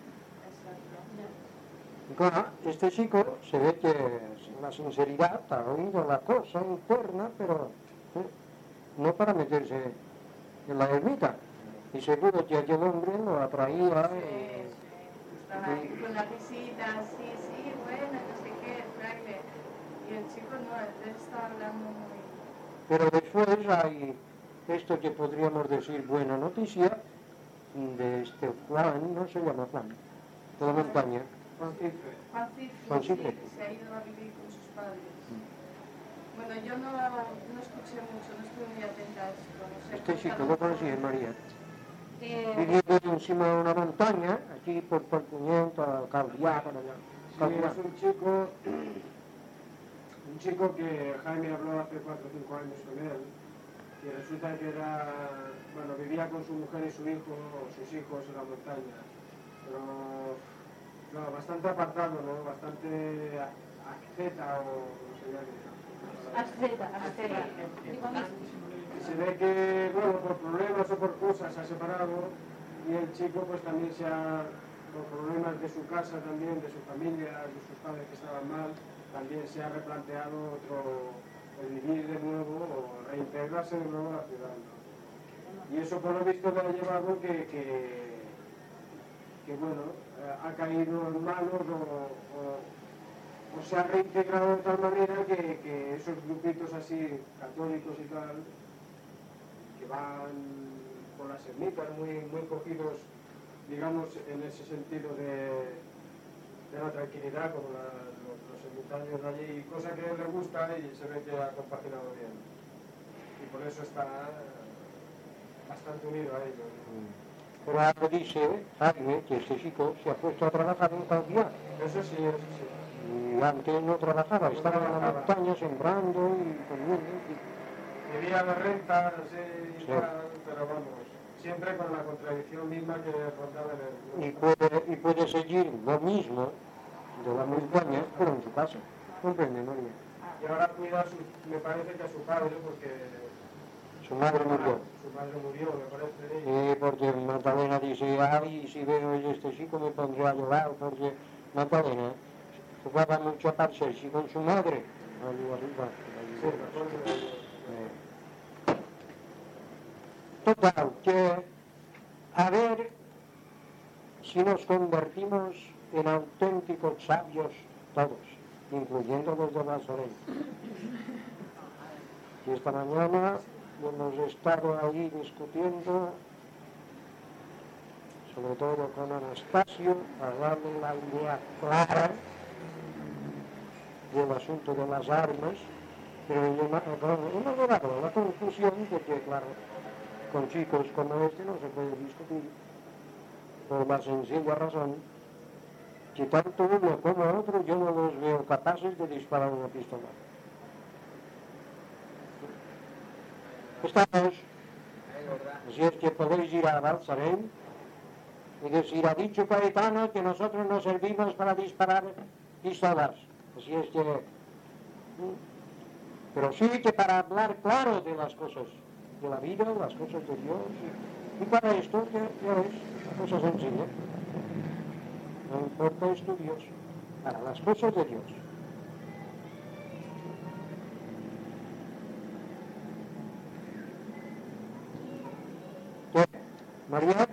Y claro, este chico se ve que la sinceridad ha oído la cosa interna, pero ¿eh? no para meterse en la ermita. Y seguro que aquel hombre lo atraía. Sí, sí. Estaba ahí con la visita, sí, sí, bueno, no sé qué, el fraile. Y el chico no, él estaba hablando muy... Pero después hay esto que podríamos decir buena noticia de este Juan, no se llama Juan, de la montaña. Juan Cifre. Juan Cifre, Juan Cifre. Sí, se ha ido a vivir con sus padres. Bueno, yo no, no escuché mucho, no estuve muy atenta a esto. No sé, Este chico lo conocí en María. Eh, Viviendo encima de una montaña, aquí por Porcuñento, Calviá, para allá. Sí, Calviá. es un chico, un chico que Jaime habló hace cuatro o cinco años con él, que resulta que era, bueno, vivía con su mujer y su hijo, o sus hijos en la montaña, pero, no, bastante apartado, ¿no? Bastante asceta o no se llama. Asceta, asceta. Se ve que, bueno, por problemas o por cosas se ha separado y el chico pues también se ha, por problemas de su casa también, de su familia, de sus padres que estaban mal, también se ha replanteado otro, el vivir de nuevo o reintegrarse de nuevo a la ciudad, ¿no? Y eso por lo visto le ha llevado que, que, que bueno, ha caído en manos o, o, o se ha reintegrado de tal manera que, que esos grupitos así católicos y tal, que van por las ermitas muy, muy cogidos, digamos, en ese sentido de, de la tranquilidad, como la, los, los ermitaños de allí, cosa que a él le gusta y se ve que ha compaginado bien. Y por eso está bastante unido a ellos. Pero ahora dice Jaime que este chico se ha puesto a trabajar en Calviá. Eso sí, eso sí. Y antes no trabajaba, estaba en la montaña sembrando y comiendo. Vivía de renta, sí, Sí. tal, pero vamos, siempre con la contradicción misma que rondaba en el... Y puede, y puede seguir lo mismo de la montaña, pero en su casa. ¿Comprende, María? Y ahora cuida, a su, me parece que a su padre, porque Su madre murió. su madre murió, me parece. Sí, porque Magdalena dice, ay, si veo yo este chico me pondré a llorar, porque Magdalena jugaba mucho a parcerse con su madre. Allí arriba. allí Sí, arriba. me acuerdo de- Eh. Total, que a ver si nos convertimos en auténticos sabios todos, incluyendo los de Nazaret. Y esta mañana hemos estado ahí discutiendo, sobre todo con Anastasio, para darle la idea clara del asunto de las armas, pero hemos llegado a la conclusión de que, claro, con chicos como este no se puede discutir, por la sencilla razón que tanto uno como otro yo no los veo capaces de disparar una pistola. Estamos, así es que podéis ir a Balsarén y decir, ha dicho Caetano que nosotros no servimos para disparar pistolas. Así es que, pero sí que para hablar claro de las cosas, de la vida, las cosas de Dios, y, y para esto, ya, ya ves, una cosa sencilla, no importa estudios, para las cosas de Dios. ¿Qué? ¿María?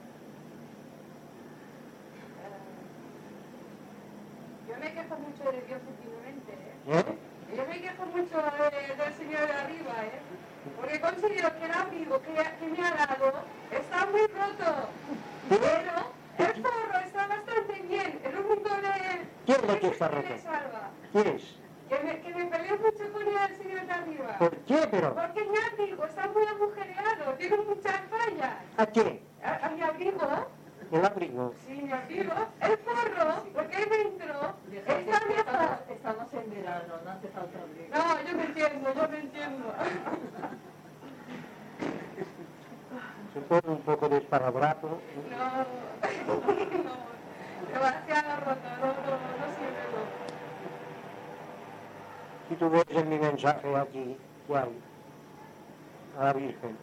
Yo me quejo mucho de Dios últimamente, ¿eh? ¿Eh? Yo me quejo mucho de- del Señor de arriba, ¿eh? Porque considero que el abrigo que, que me ha dado está muy roto. Pero el forro está bastante bien. El único de... ¿Quién es el que está que roto? me salva. ¿Quién es? Que me, que me peleo mucho con el Señor de arriba. ¿Por qué, pero? Porque mi abrigo está muy agujereado. Tiene muchas fallas. ¿A qué? ¿A, a mi abrigo? El abrigo. Sí, mi abrigo. El forro, porque ahí dentro está mejor. Estamos en verano, no hace falta abrigo. No, yo me entiendo, yo me entiendo. Se pone un poco despalabrado. No, no, demasiado roto, no, no, no sirve, no. Si tú ves en mi mensaje aquí, ¿qué hay? A la Virgen.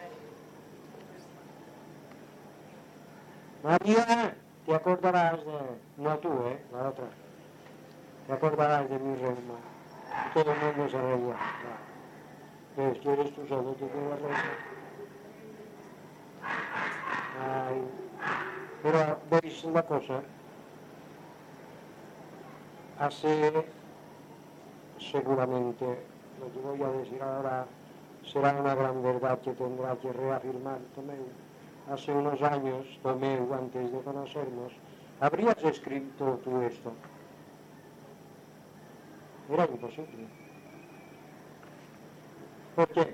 María, te acordarás de... No tú, ¿eh? La otra. Te acordarás de mi reina. Y todo el mundo se reía. ¿Ves? Tú eres tú solo, tú tienes la reina. Ay. Pero veis una cosa. Hace seguramente, lo que voy a decir ahora será una gran verdad que tendrá que reafirmar Tomeu. Hace unos años, Tomeu, antes de conocernos, ¿habrías escrito tú esto? Era imposible. ¿Por qué?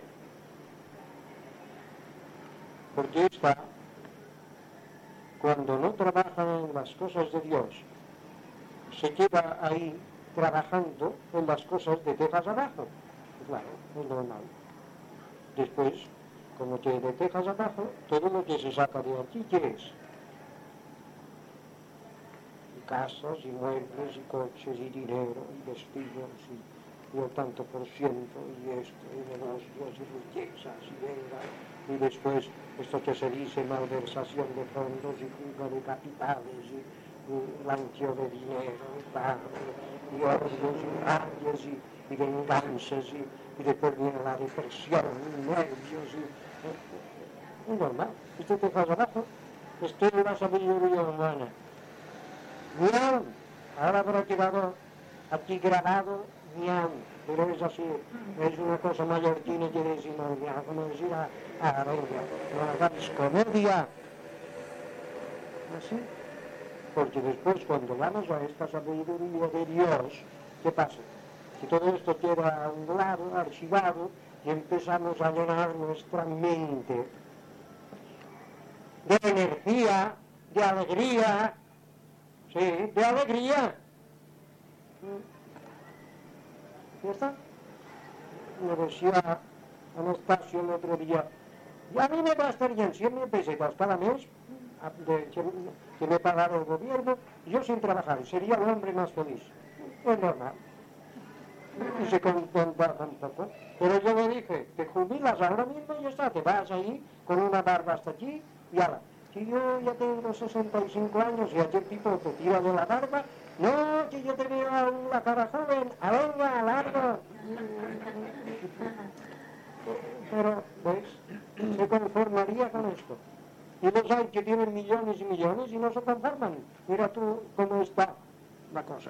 Porque esta, cuando no trabaja en las cosas de Dios, se queda ahí trabajando en las cosas de tejas abajo. Claro, es normal. Después, como que de tejas abajo, todo lo que se saca de aquí, ¿qué es? Y casas, y muebles, y coches, y dinero, y vestidos, y, y el tanto por ciento, y esto, y negocios, y riquezas, y venga. Y después, esto que se dice, malversación de fondos, y fuga de capitales, y, y blanqueo de dinero, y pago, y odios, y rabias, y, y venganzas, y, y después viene la depresión, y nervios, y... Es normal. Esto te pasa abajo. Esto es la sabiduría humana. Miau. Ahora habrá quedado aquí grabado miau. Pero es así. Es una cosa mallorquina que decimos miau. Como decir a, a venga, no hagáis comedia. Así. Porque después cuando vamos a esta sabiduría de Dios, ¿qué pasa? Que todo esto queda a un lado, archivado, y empezamos a llenar nuestra mente de energía, de alegría, sí, de alegría. ¿Ya está? Me decía Anastasio el otro día, y a mí me va a estar bien cien mil pesetas cada mes de, que, que me pagara el gobierno, y yo sin trabajar, sería el hombre más feliz. Es normal. Y se contenta un poco. Pero yo le dije, te jubilas ahora mismo y ya está, te vas ahí con una barba hasta aquí y ahora. Si yo ya tengo sesenta y cinco años y aquel tipo te tira de la barba, no, que yo te veo la cara joven, a venga, a largo. Pero, ¿ves? Se conformaría con esto. Y los hay que tienen millones y millones y no se conforman. Mira tú cómo está la cosa.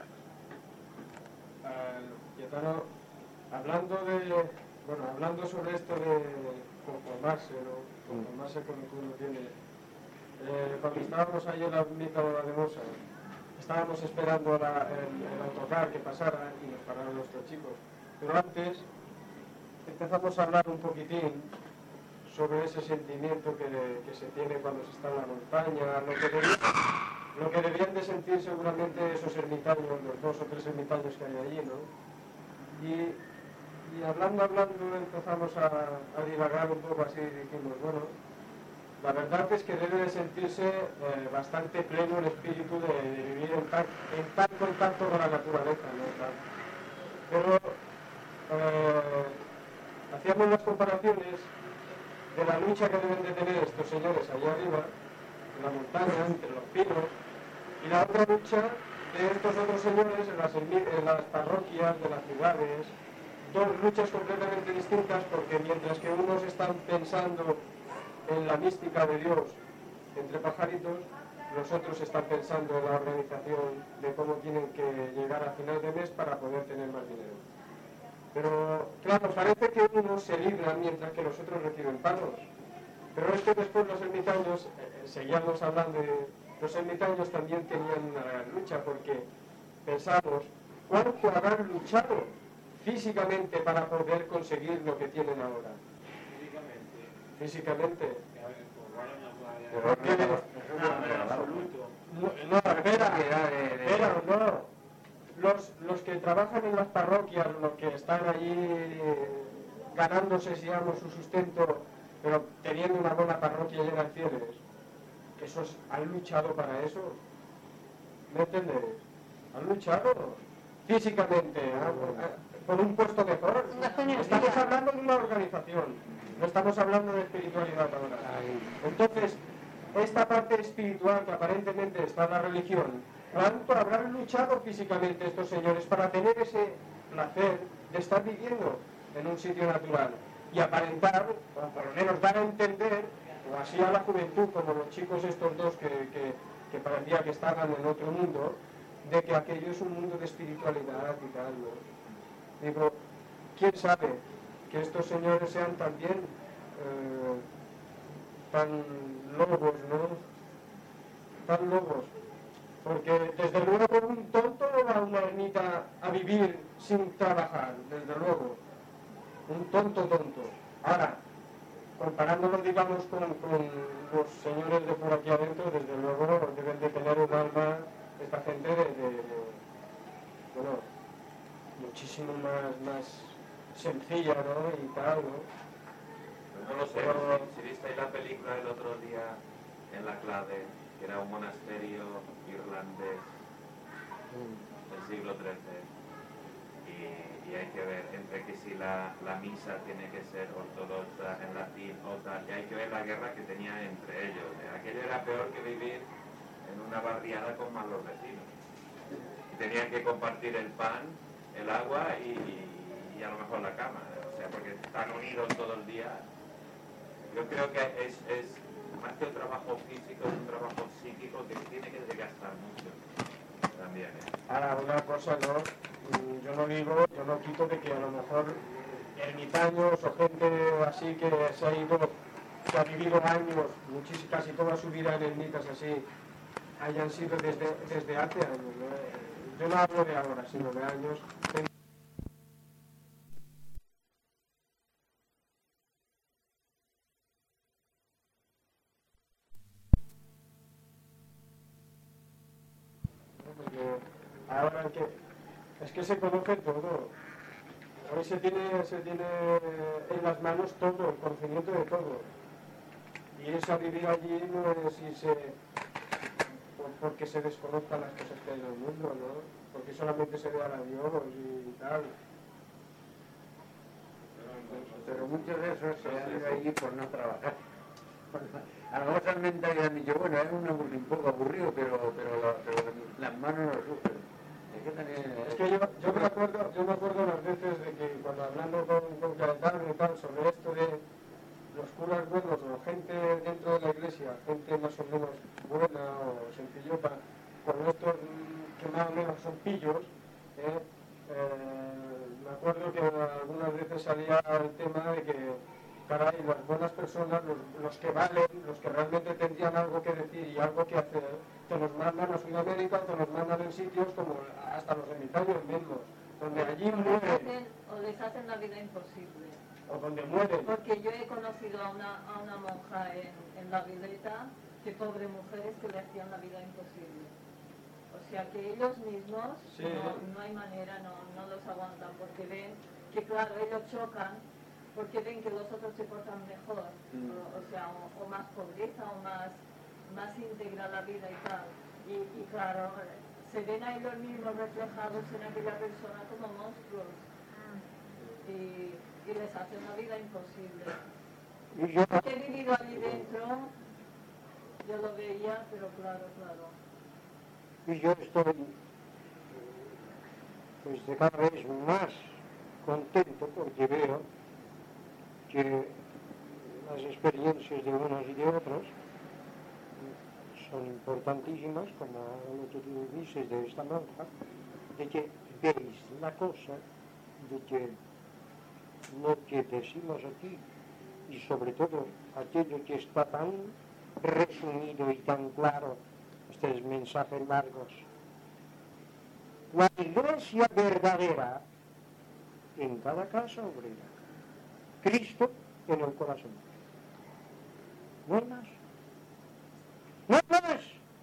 Claro, hablando de, bueno, hablando sobre esto de conformarse, ¿no? Conformarse con lo que uno tiene. Eh, cuando estábamos ayer en la mitad de Mosa, estábamos esperando la, el, el autocar que pasara y nos pararon nuestros chicos. Pero antes empezamos a hablar un poquitín sobre ese sentimiento que, que se tiene cuando se está en la montaña, lo que debían, lo que debían de sentir seguramente esos ermitaños, los dos o tres ermitaños que hay allí, ¿no? Y, y hablando, hablando, empezamos a, a divagar un poco así, dijimos, bueno, la verdad es que debe de sentirse eh, bastante pleno el espíritu de, de vivir en, tan, en tan contacto con la naturaleza, ¿no? Pero eh, hacíamos las comparaciones de la lucha que deben de tener estos señores allá arriba, en la montaña, entre los pinos, y la otra lucha de estos otros señores en las, en las parroquias de las ciudades, dos luchas completamente distintas, porque mientras que unos están pensando en la mística de Dios entre pajaritos, los otros están pensando en la organización de cómo tienen que llegar a final de mes para poder tener más dinero. Pero, claro, parece que unos se libran mientras que los otros reciben pagos. Pero es que después los ermitaños, eh, seguíamos hablando de... Los ermitaños también tenían una gran lucha, porque pensamos, ¿cuánto habrán luchado físicamente para poder conseguir lo que tienen ahora? Físicamente. Físicamente. Pero ¿qué le... No, no, espera, espera, no. Los, los que trabajan en las parroquias, los que están allí eh, ganándose, digamos, su sustento, pero teniendo una buena parroquia llena de fieles, esos han luchado para eso. ¿Me entiendes? Han luchado físicamente ¿eh? por un puesto mejor. Estamos hablando de una organización, no estamos hablando de espiritualidad ahora. Entonces, esta parte espiritual que aparentemente está en la religión, ¿cuánto habrán luchado físicamente estos señores para tener ese placer de estar viviendo en un sitio natural y aparentar, o por lo menos dar a entender, o así a la juventud, como los chicos estos dos que, que, que parecía que estaban en otro mundo, de que aquello es un mundo de espiritualidad y tal, ¿no? Digo, ¿quién sabe que estos señores sean también eh, tan lobos, ¿no? Tan lobos. Porque desde luego un tonto no va a una ermita a vivir sin trabajar, desde luego. Un tonto tonto. Ahora, comparándolo, digamos, con, con los señores de por aquí adentro, desde luego deben de tener un alma, esta gente, de, de, de bueno, muchísimo más, más sencilla, ¿no? Y tal, ¿no? Pues no lo sé, Pero, si, si visteis la película el otro día en La Clave, que era un monasterio irlandés del siglo trece, y, y hay que ver entre que si la, la misa tiene que ser ortodoxa en latín o tal, y hay que ver la guerra que tenía entre ellos. Aquello era peor que vivir en una barriada con malos vecinos. Y tenían que compartir el pan, el agua y, y, y a lo mejor la cama, o sea, porque están unidos todo el día. Yo creo que es, es más que un trabajo físico, es un trabajo psíquico que tiene que desgastar mucho también, ¿eh? Ahora, una cosa, ¿no? Yo no digo, yo no quito de que a lo mejor ermitaños o gente así que se ha ido, que ha vivido años, muchísimo, casi toda su vida en ermitas así, hayan sido desde, desde hace años, ¿no? Yo no hablo de ahora, sino de años. Ahora que es que se conoce todo, hoy se tiene, se tiene en las manos todo, el conocimiento de todo, y irse a vivir allí no es irse porque se desconozcan las cosas que hay en el mundo, ¿no? Porque solamente se vean a Dios y tal. Pero muchos de esos se han ido allí por no trabajar. A lo mejor han mentado y han dicho, bueno, es un, un poco aburrido, pero, pero, la, pero las manos lo sufren. Es que, también, es que yo, yo, me acuerdo, yo me acuerdo las veces de que cuando hablando con, con Cayetano y tal sobre esto de los curas buenos o gente dentro de la iglesia, gente más o menos buena o sencillota, con estos que más o menos son pillos, ¿eh? Eh, me acuerdo que algunas veces salía el tema de que, caray, las buenas personas, los, los que valen, los que realmente tendrían algo que decir y algo que hacer, te los mandan a Sudamérica, te los mandan en sitios como hasta los ermitaños mismos, donde allí o mueren. Les hacen, o les hacen la vida imposible. O donde mueren. Porque yo he conocido a una, a una monja en, en La Vileta, que pobre mujeres que le hacían la vida imposible. O sea que ellos mismos sí. no, no hay manera, no, no los aguantan, porque ven que claro, ellos chocan, porque ven que los otros se portan mejor, mm. o, o sea, o, o más pobreza, o más, más íntegra la vida y tal. Y, y claro, se ven a ellos mismos reflejados en aquella persona como monstruos. Mm. Y, y les hace una vida imposible. Y yo... He vivido allí dentro, yo lo veía, pero claro, claro. Y yo estoy pues de cada vez más contento porque veo que las experiencias de unos y de otros son importantísimas, como lo que tú dices de esta monja, de que veis la cosa, de que lo que decimos aquí, y sobre todo aquello que está tan resumido y tan claro, estos mensajes largos, la iglesia verdadera en cada casa obrera, Cristo en el corazón. No hay más. No hay más.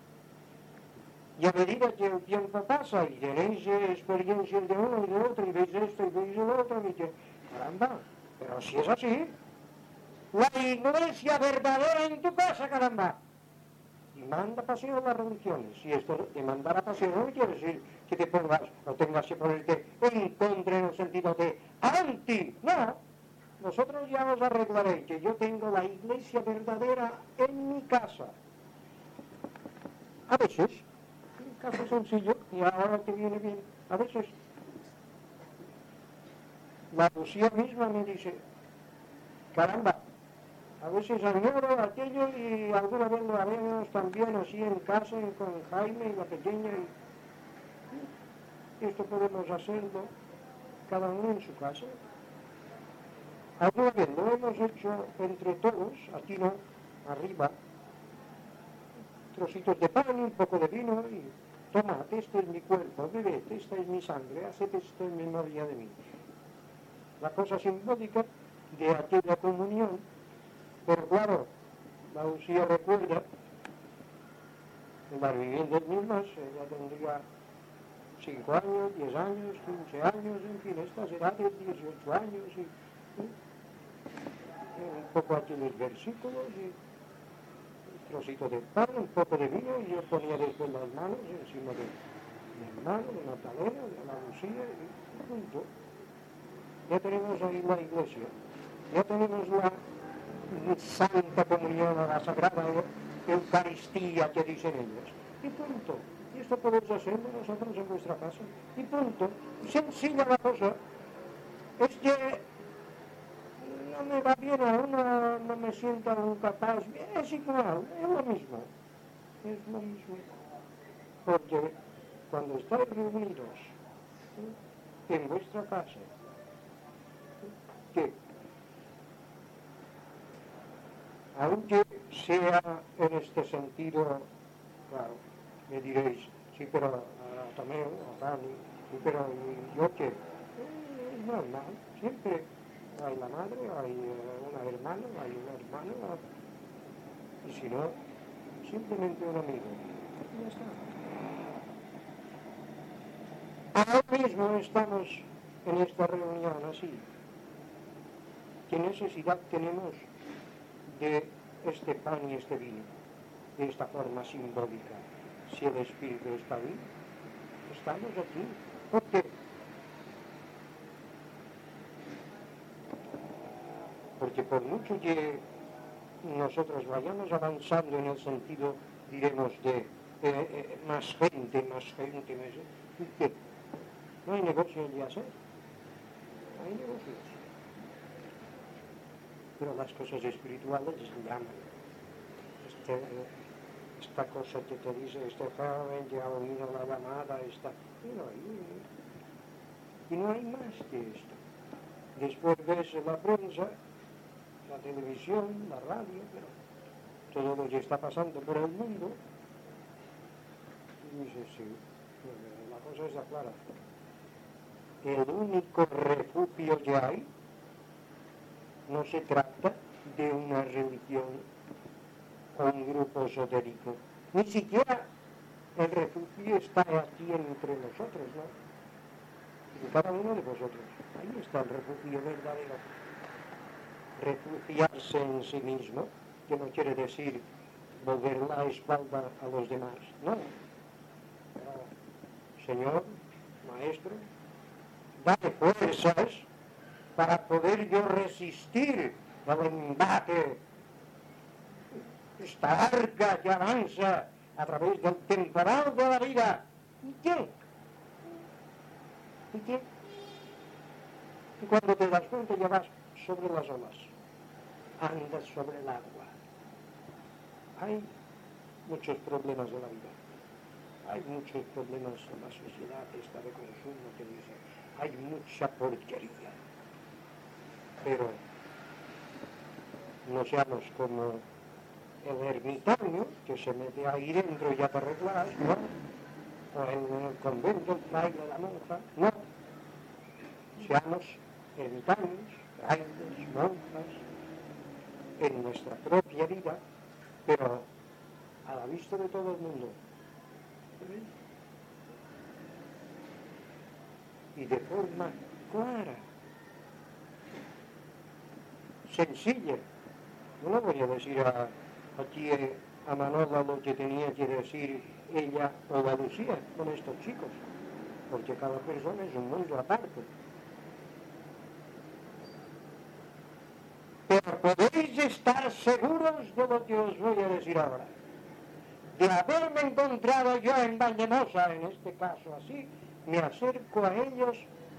Y a medida que el tiempo pasa y tenéis experiencias de uno y de otro, y veis esto y veis el otro, y que, caramba, pero si es así, la iglesia verdadera en tu casa, caramba. Y manda pasión las religiones. Si esto de mandar a pasión no quiere decir que te pongas o tengas que ponerte en contra en el sentido de anti. No, vosotros ya os arreglaréis que yo tengo la iglesia verdadera en mi casa. A veces, un caso sencillo, y ahora te viene bien, a veces la Lucía misma me dice, caramba, a veces añoro aquello y alguna vez lo haremos también así en casa con Jaime y la pequeña. Y esto podemos hacerlo cada uno en su casa. Alguna vez lo hemos hecho entre todos, aquí no, arriba, trocitos de pan, un poco de vino y tomad, este es mi cuerpo, bebed, esta es mi sangre, haced esto en memoria de mí. La cosa simbólica de aquella comunión. Pero claro, la Lucía recuerda, en las viviendas mismas, ella tendría cinco años, diez años, quince años, en fin, estas edades, dieciocho años, y, y, y un poco aquí los versículos, y un trocito de pan, un poco de vino, y yo ponía después las manos encima de mi hermano, de Magdalena, de la Lucía, y punto. Ya tenemos ahí la iglesia, ya tenemos la Santa Comunión a la Sagrada Eucaristía que dicen ellos. Y punto. Y esto podemos hacerlo nosotros en nuestra casa. Y punto. Sencilla la cosa. Es que no me va bien a uno, no me siento aún capaz. Es igual, es lo mismo. Es lo mismo. Porque cuando estáis reunidos ¿eh? en vuestra casa, que aunque sea en este sentido, claro, me diréis, sí, pero a Tomeo, a Dani, sí, pero ¿y yo qué? Eh, es normal, siempre hay la madre, hay uh, una hermana, hay un hermano, y si no, simplemente un amigo. Y ya está. Ahora mismo estamos en esta reunión así. ¿Qué necesidad tenemos de este pan y este vino, de esta forma simbólica? Si el Espíritu está ahí, estamos aquí. ¿Por qué? Porque por mucho que nosotros vayamos avanzando en el sentido, diremos, de eh, eh, más gente, más gente, más... ¿qué? No hay negocio en hacer. No hay negocios. Pero las cosas espirituales llaman. Este, esta cosa que te dice este joven que ha oído la llamada, esta... Y no, hay, y no hay más que esto. Después ves la prensa, la televisión, la radio, pero todo lo que está pasando por el mundo, y dices, sí, la cosa está clara. El único refugio que hay no se trata de una religión o un grupo esotérico. Ni siquiera el refugio está aquí entre nosotros, ¿no? En cada uno de vosotros. Ahí está el refugio verdadero. Refugiarse en sí mismo, que no quiere decir volver la espalda a los demás. No. Pero, Señor, Maestro, dame fuerzas para poder yo resistir al embate, esta arca que avanza a través del temporal de la vida. ¿Y qué? ¿Y qué? Y cuando te das cuenta ya vas sobre las olas, andas sobre el agua. Hay muchos problemas de la vida, hay muchos problemas en la sociedad esta de consumo que dice, hay mucha porquería, pero no seamos como el ermitaño que se mete ahí dentro y ya te arreglas, ¿no? O en el convento, el fraile, la monja, no. Seamos ermitaños, frailes, monjas, en nuestra propia vida, pero a la vista de todo el mundo. Y de forma clara, sencilla. Yo no voy a decir a, aquí a Manola lo que tenía que decir ella o la Lucía con estos chicos, porque cada persona es un mundo aparte. Pero podéis estar seguros de lo que os voy a decir ahora. De haberme encontrado yo en Vallemosa, en este caso así, me acerco a ellos.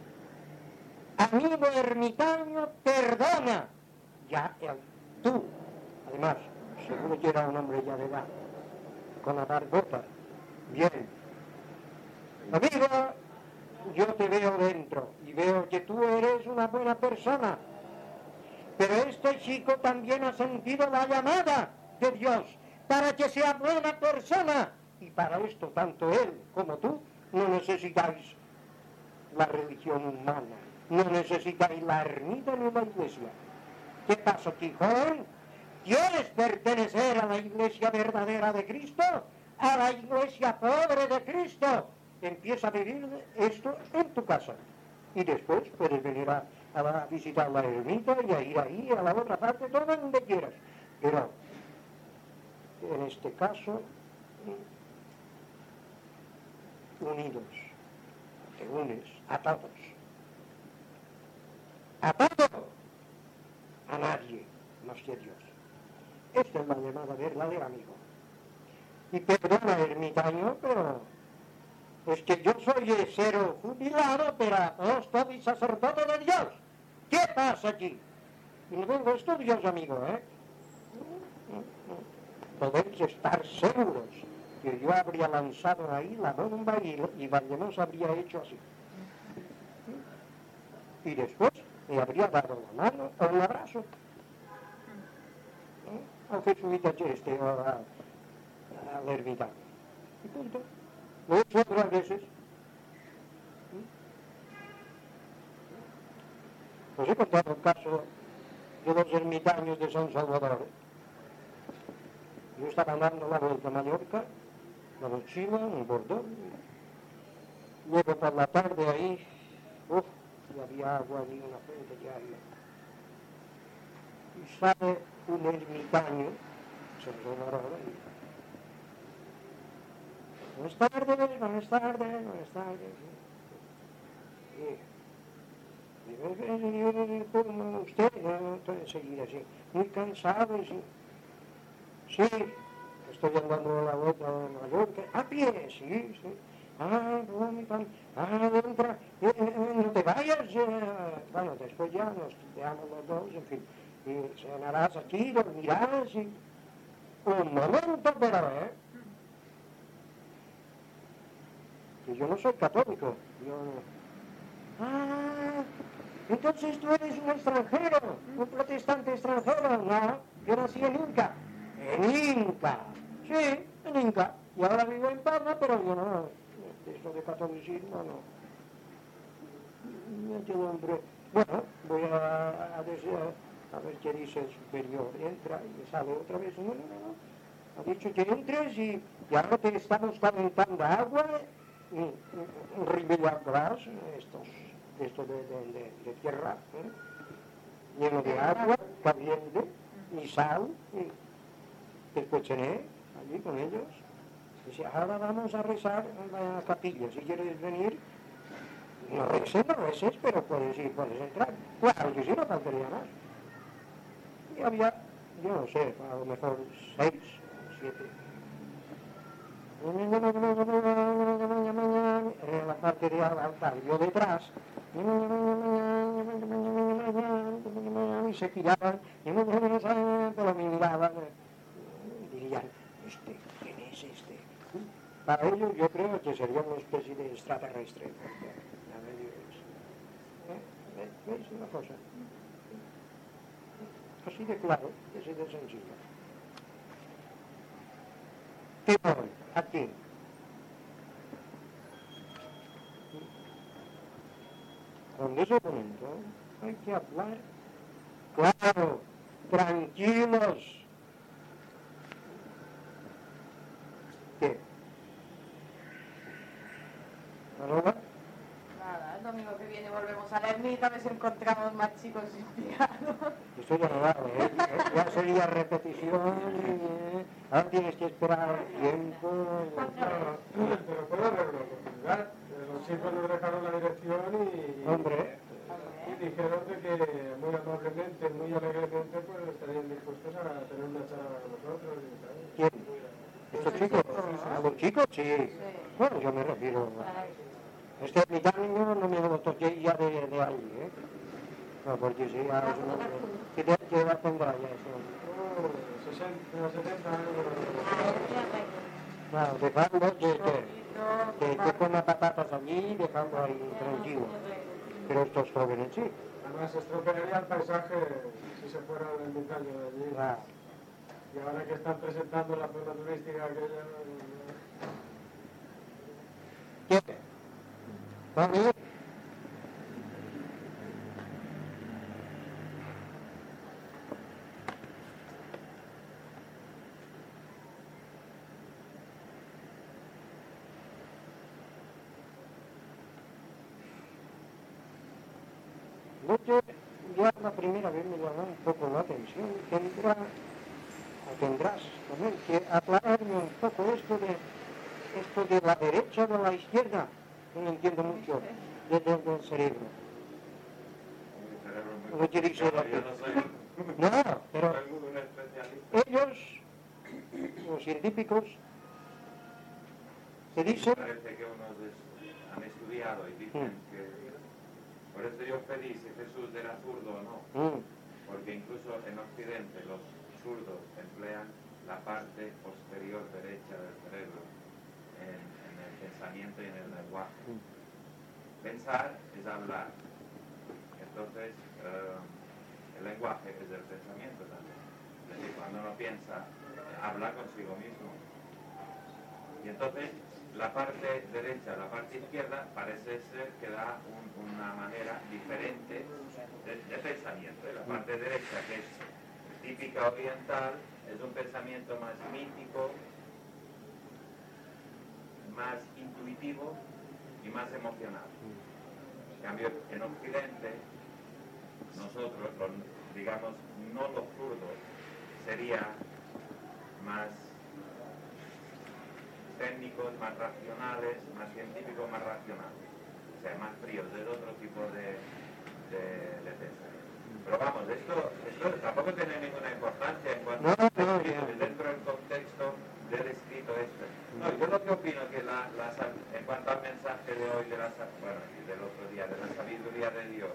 Amigo ermitaño, perdona. Ya el tú, además, seguro que era un hombre ya de edad, con la barbota. Bien. Amigo, yo te veo dentro y veo que tú eres una buena persona. Pero este chico también ha sentido la llamada de Dios para que sea buena persona. Y para esto, tanto él como tú, no necesitáis la religión humana, no necesitáis la ermita ni la iglesia. ¿Qué pasa aquí, joven? ¿Quieres pertenecer a la iglesia verdadera de Cristo? ¿A la iglesia pobre de Cristo? Empieza a vivir esto en tu casa. Y después puedes venir a, a visitar la ermita y a ir ahí, a la otra parte, todo donde quieras. Pero, en este caso, unidos, te unes a todos. A todos. A nadie más que a Dios. Esta es la llamada verdadera, amigo. Y perdona, ermitaño, pero es que yo soy cero jubilado, pero apóstol y sacerdote de Dios. ¿Qué pasa aquí? Y no tengo estudios, amigo, ¿eh? Podéis estar seguros que yo habría lanzado ahí la bomba y, y Vallemosa habría hecho así. Y después le habría dado la mano o un abrazo. Al jesuita este, o al ermitaño. Y punto. Lo he hecho otras veces. Os he contado el caso de los ermitaños de San Salvador. Yo estaba dando la vuelta a Mallorca, la mochila, un bordón. Luego por la tarde ahí, uff, y había agua ni una fuente diaria. Y sale un ermitaño, San Salvador, buenas tardes, buenas tardes, buenas tardes. Y, como usted, no estoy enseguida así, muy cansado, sí. Sí, estoy andando a la vuelta de Mallorca, a pie, sí, sí. Ah, bueno, ah, entra, eh, eh, no te vayas, eh. Bueno, después ya nos quedamos los dos, en fin. Y cenarás aquí, dormirás, y... un momento, pero, ¿eh? Que yo no soy católico, yo... Ah, entonces tú eres un extranjero, un protestante extranjero, ¿no? Yo nací en Inca. En Inca, sí, en Inca. Y ahora vivo en Palma, pero yo no, esto de catolicismo, no. Me quedo hombre. Bueno, voy a, a decir... A ver qué dice el superior, entra y sale otra vez. No, no, no, ha dicho que entres y, y ahora te estamos calentando agua, un ribeirão glass, estos, estos de, de, de, de tierra, ¿eh? Lleno de agua caliente y sal, y después cené allí con ellos. Dice, ahora vamos a rezar en la capilla, si quieres venir, no reces, no reces, pero puedes ir, puedes entrar. Claro que sí, no faltaría más. Y había, yo no sé, a lo mejor seis, siete. en la parte de altar, yo detrás, y se giraban, pero me miraban y dirían, este, ¿quién es este? Para ellos yo creo que sería una especie de extraterrestre. ¿Eh? ¿Veis una cosa? Así de claro, así de sencillo. ¿Qué voy? Aquí. Con ese momento hay que hablar claro, tranquilos. ¿Qué? ¿Paloma? Nada, el domingo que viene volvemos a la ermita, a ver si encontramos más chicos sin piano. Esto ya no vale, ¿eh? Ya sería repetición y eh, ahora tienes que esperar tiempo. Pero, pero puede haber una oportunidad. Los chicos nos dejaron la dirección y, Hombre. y dijeron de que muy amablemente, muy alegremente, pues estarían dispuestos a tener una charla con nosotros. ¿Sabes? ¿Quién? ¿Estos chicos? ¿A los chicos? Sí. Bueno, yo me refiero a... Este ermitaño no me lo toqué ya de, de ahí, ¿eh? No, porque si ya es una... ¿Qué, te, qué edad tendrá ya eso? Oh, sesenta, setenta años. Bueno, dejando que, que, que, que coma patatas allí, dejando ahí tranquilo. Pero estos jóvenes sí. Además, estropearía el paisaje si se fuera el ermitaño de allí. Ah. Y ahora que están presentando la zona turística aquella... ¿Qué? ¿Vale? Lo que ya la primera vez me llamó un poco la atención, tendrá, o tendrás también que aclararme un poco esto de, esto de la derecha o de la izquierda, no entiendo mucho desde el cerebro. Lo que dice la no, pero ellos, los científicos, te dicen... Parece que unos han estudiado y dicen Mm. que... Por eso yo pedí si Jesús era zurdo o no. Mm. Porque incluso en Occidente los zurdos emplean la parte posterior derecha del cerebro en, en el pensamiento y en el lenguaje. Mm. Pensar es hablar. Entonces, eh, el lenguaje es el pensamiento también. Es decir, cuando uno piensa, habla consigo mismo. Y entonces, la parte derecha, la parte izquierda, parece ser que da un, una manera diferente de, de pensamiento. La parte derecha, que es típica oriental, es un pensamiento más mítico, más intuitivo y más emocional. En cambio, en Occidente, nosotros, los, digamos, no los zurdos, sería más técnicos, más racionales, más científicos, más racionales, o sea, más fríos, es otro tipo de, de, de pensamiento. Pero vamos, esto, esto tampoco tiene ninguna importancia en cuanto no, a no, escrito, no. dentro del contexto del escrito este. No, yo lo que opino que la, la, en cuanto al mensaje de hoy, de la, bueno, y del otro día, de la sabiduría de Dios,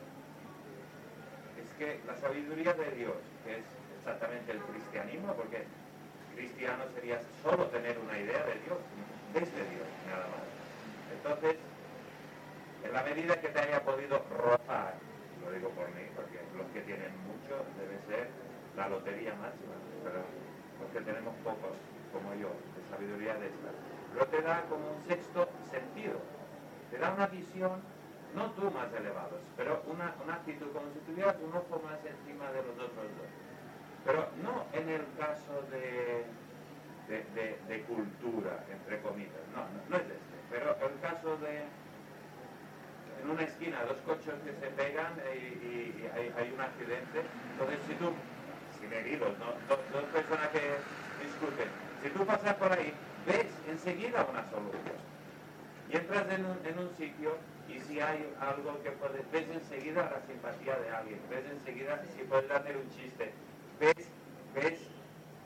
es que la sabiduría de Dios, que es exactamente el cristianismo, porque cristiano sería solo tener una idea de Dios, desde Dios, nada más. Entonces, en la medida que te haya podido rozar, lo digo por mí, porque los que tienen mucho debe ser la lotería máxima, pero los que tenemos pocos, como yo, de sabiduría de esta, pero te da como un sexto sentido, te da una visión, no tú más elevados, pero una, una actitud como si tuvieras un ojo más encima de los otros dos. Pero no en el caso de, de, de, de cultura, entre comillas, no, no, no es este, pero el caso de, en una esquina, dos coches que se pegan y, y, y hay, hay un accidente, entonces si tú, sin heridos, ¿no? dos, dos personas que discuten, si tú pasas por ahí, ves enseguida una solución. Y entras en un, en un sitio y si hay algo que puedes, ves enseguida la simpatía de alguien, ves enseguida si puedes hacer un chiste. Ves, ves la,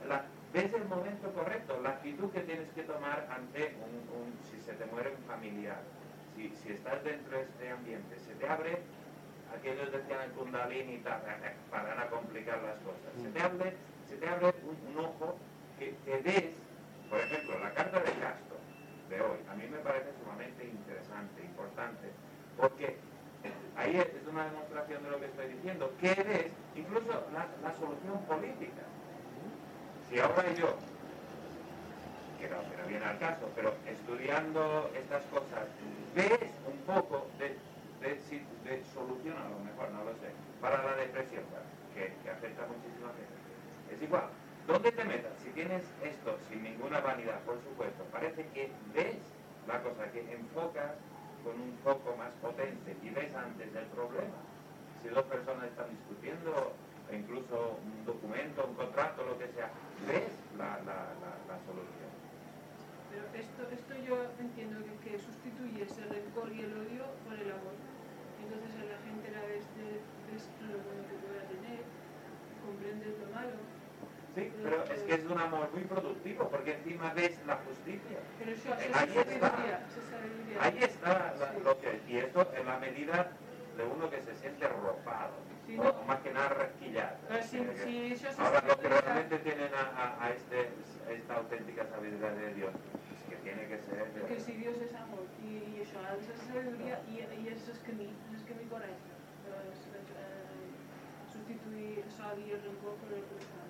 ves el momento correcto, la actitud que tienes que tomar ante un, un si se te muere un familiar, si, si estás dentro de este ambiente, se te abre, aquellos decían el Kundalini y tal, para no complicar las cosas, se te abre, se te abre un, un ojo que te ves, por ejemplo, la carta de Castro de hoy, a mí me parece sumamente interesante, importante, porque ahí es una demostración de lo que estoy diciendo, que ves incluso la, la solución política. Si ahora yo, que no, que no viene al caso, pero estudiando estas cosas, ves un poco de, de, de solución, a lo mejor, no lo sé, para la depresión, que, que afecta a muchísima gente. Es igual, ¿dónde te metas? Si tienes esto sin ninguna vanidad, por supuesto, parece que ves la cosa, que enfocas con un foco más potente y ves antes el problema. Si dos personas están discutiendo, o incluso un documento, un contrato, lo que sea, ves la, la, la, la solución. Pero esto, esto yo entiendo que, que sustituyes el rencor y el odio por el amor. Entonces a la gente la ves, de, ves lo bueno que pueda tener, comprendes lo malo. Sí, pero es que es un amor muy productivo, porque encima ves la justicia. Pero eso, eh, eso ahí está, sabiduría. ahí está la, sí. Lo que, y esto en la medida de uno que se siente arropado, sí, no. o más que nada rasquillado. Sí, sí, sí, ahora lo que realmente tienen a, a, a, este, a esta auténtica sabiduría de Dios, es que tiene que ser... Es que si Dios es amor, y, y eso, esa sabiduría, y, y eso es que mi, es que mi correcto, eh, sustituir el odio y el rencor por el pecado.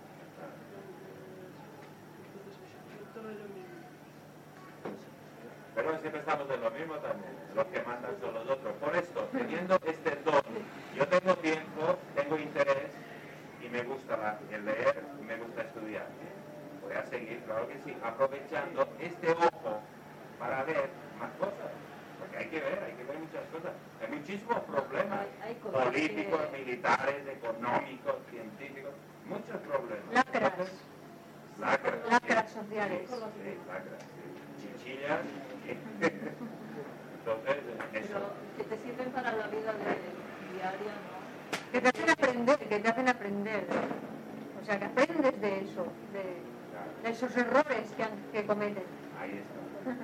Pero siempre estamos en lo mismo también, los que mandan son los otros. Por esto, teniendo este don, yo tengo tiempo, tengo interés y me gusta la, el leer y me gusta estudiar. Voy a seguir, claro que sí, aprovechando este ojo para ver más cosas. Porque hay que ver, hay que ver muchas cosas. Hay muchísimos problemas hay, hay cosas políticos, que... militares, económicos, científicos, muchos problemas. Lacras. Entonces, lacras. Lacras sociales. Sí, lacras. Chichillas. Entonces, eso. Pero que te sirven para la vida de, diaria, ¿no? Que te hacen aprender, que te hacen aprender. O sea, que aprendes de eso, de, Claro. de esos errores que, que cometen. Ahí está.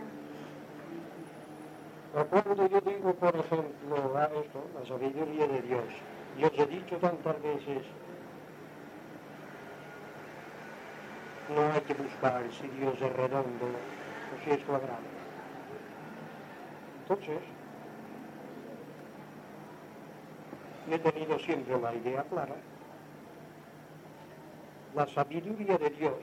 Cuando yo digo, por ejemplo, a esto, la sabiduría de Dios, yo os he dicho tantas veces, no hay que buscar si Dios es redondo o si es cuadrado. Entonces, he tenido siempre la idea clara. La sabiduría de Dios,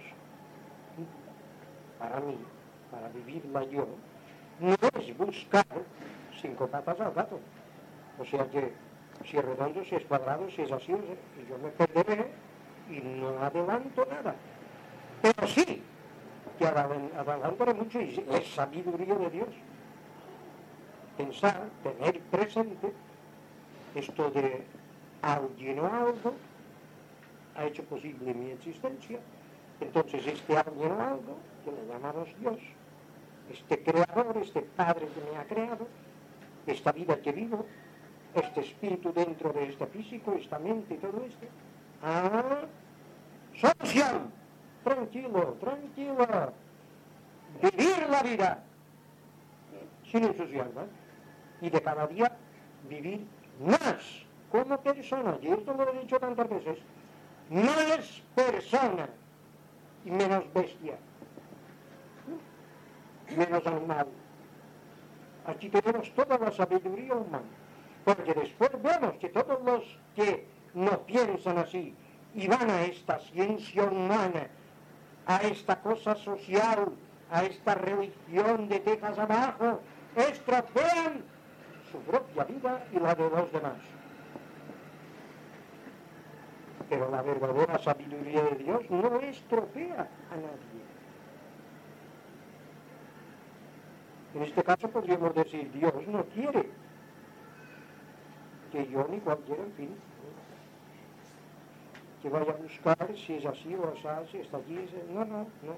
para mí, para vivirla yo, no es buscar cinco patas al gato. O sea que si es redondo, si es cuadrado, si es así, y yo me perderé y no adelanto nada. Pero sí que adelantaré mucho y es sabiduría de Dios. Pensar, tener presente esto de alguien o algo ha hecho posible mi existencia. Entonces este alguien o algo, que le llamamos Dios, este creador, este Padre que me ha creado, esta vida que vivo, este espíritu dentro de este físico, esta mente y todo esto. Ah, solución, tranquilo, tranquilo, vivir la vida sin entusiasmo y de cada día vivir más como persona. Y esto lo he dicho tantas veces, más persona y menos bestia, menos animal. Aquí tenemos toda la sabiduría humana, porque después vemos que todos los que no piensan así y van a esta ciencia humana, a esta cosa social, a esta religión de tejas abajo, estropean su propia vida y la de los demás. Pero la verdadera sabiduría de Dios no estropea a nadie. En este caso podríamos decir, Dios no quiere que yo ni cualquiera, en fin, que vaya a buscar si es así o así, si está aquí, si... no, no, no.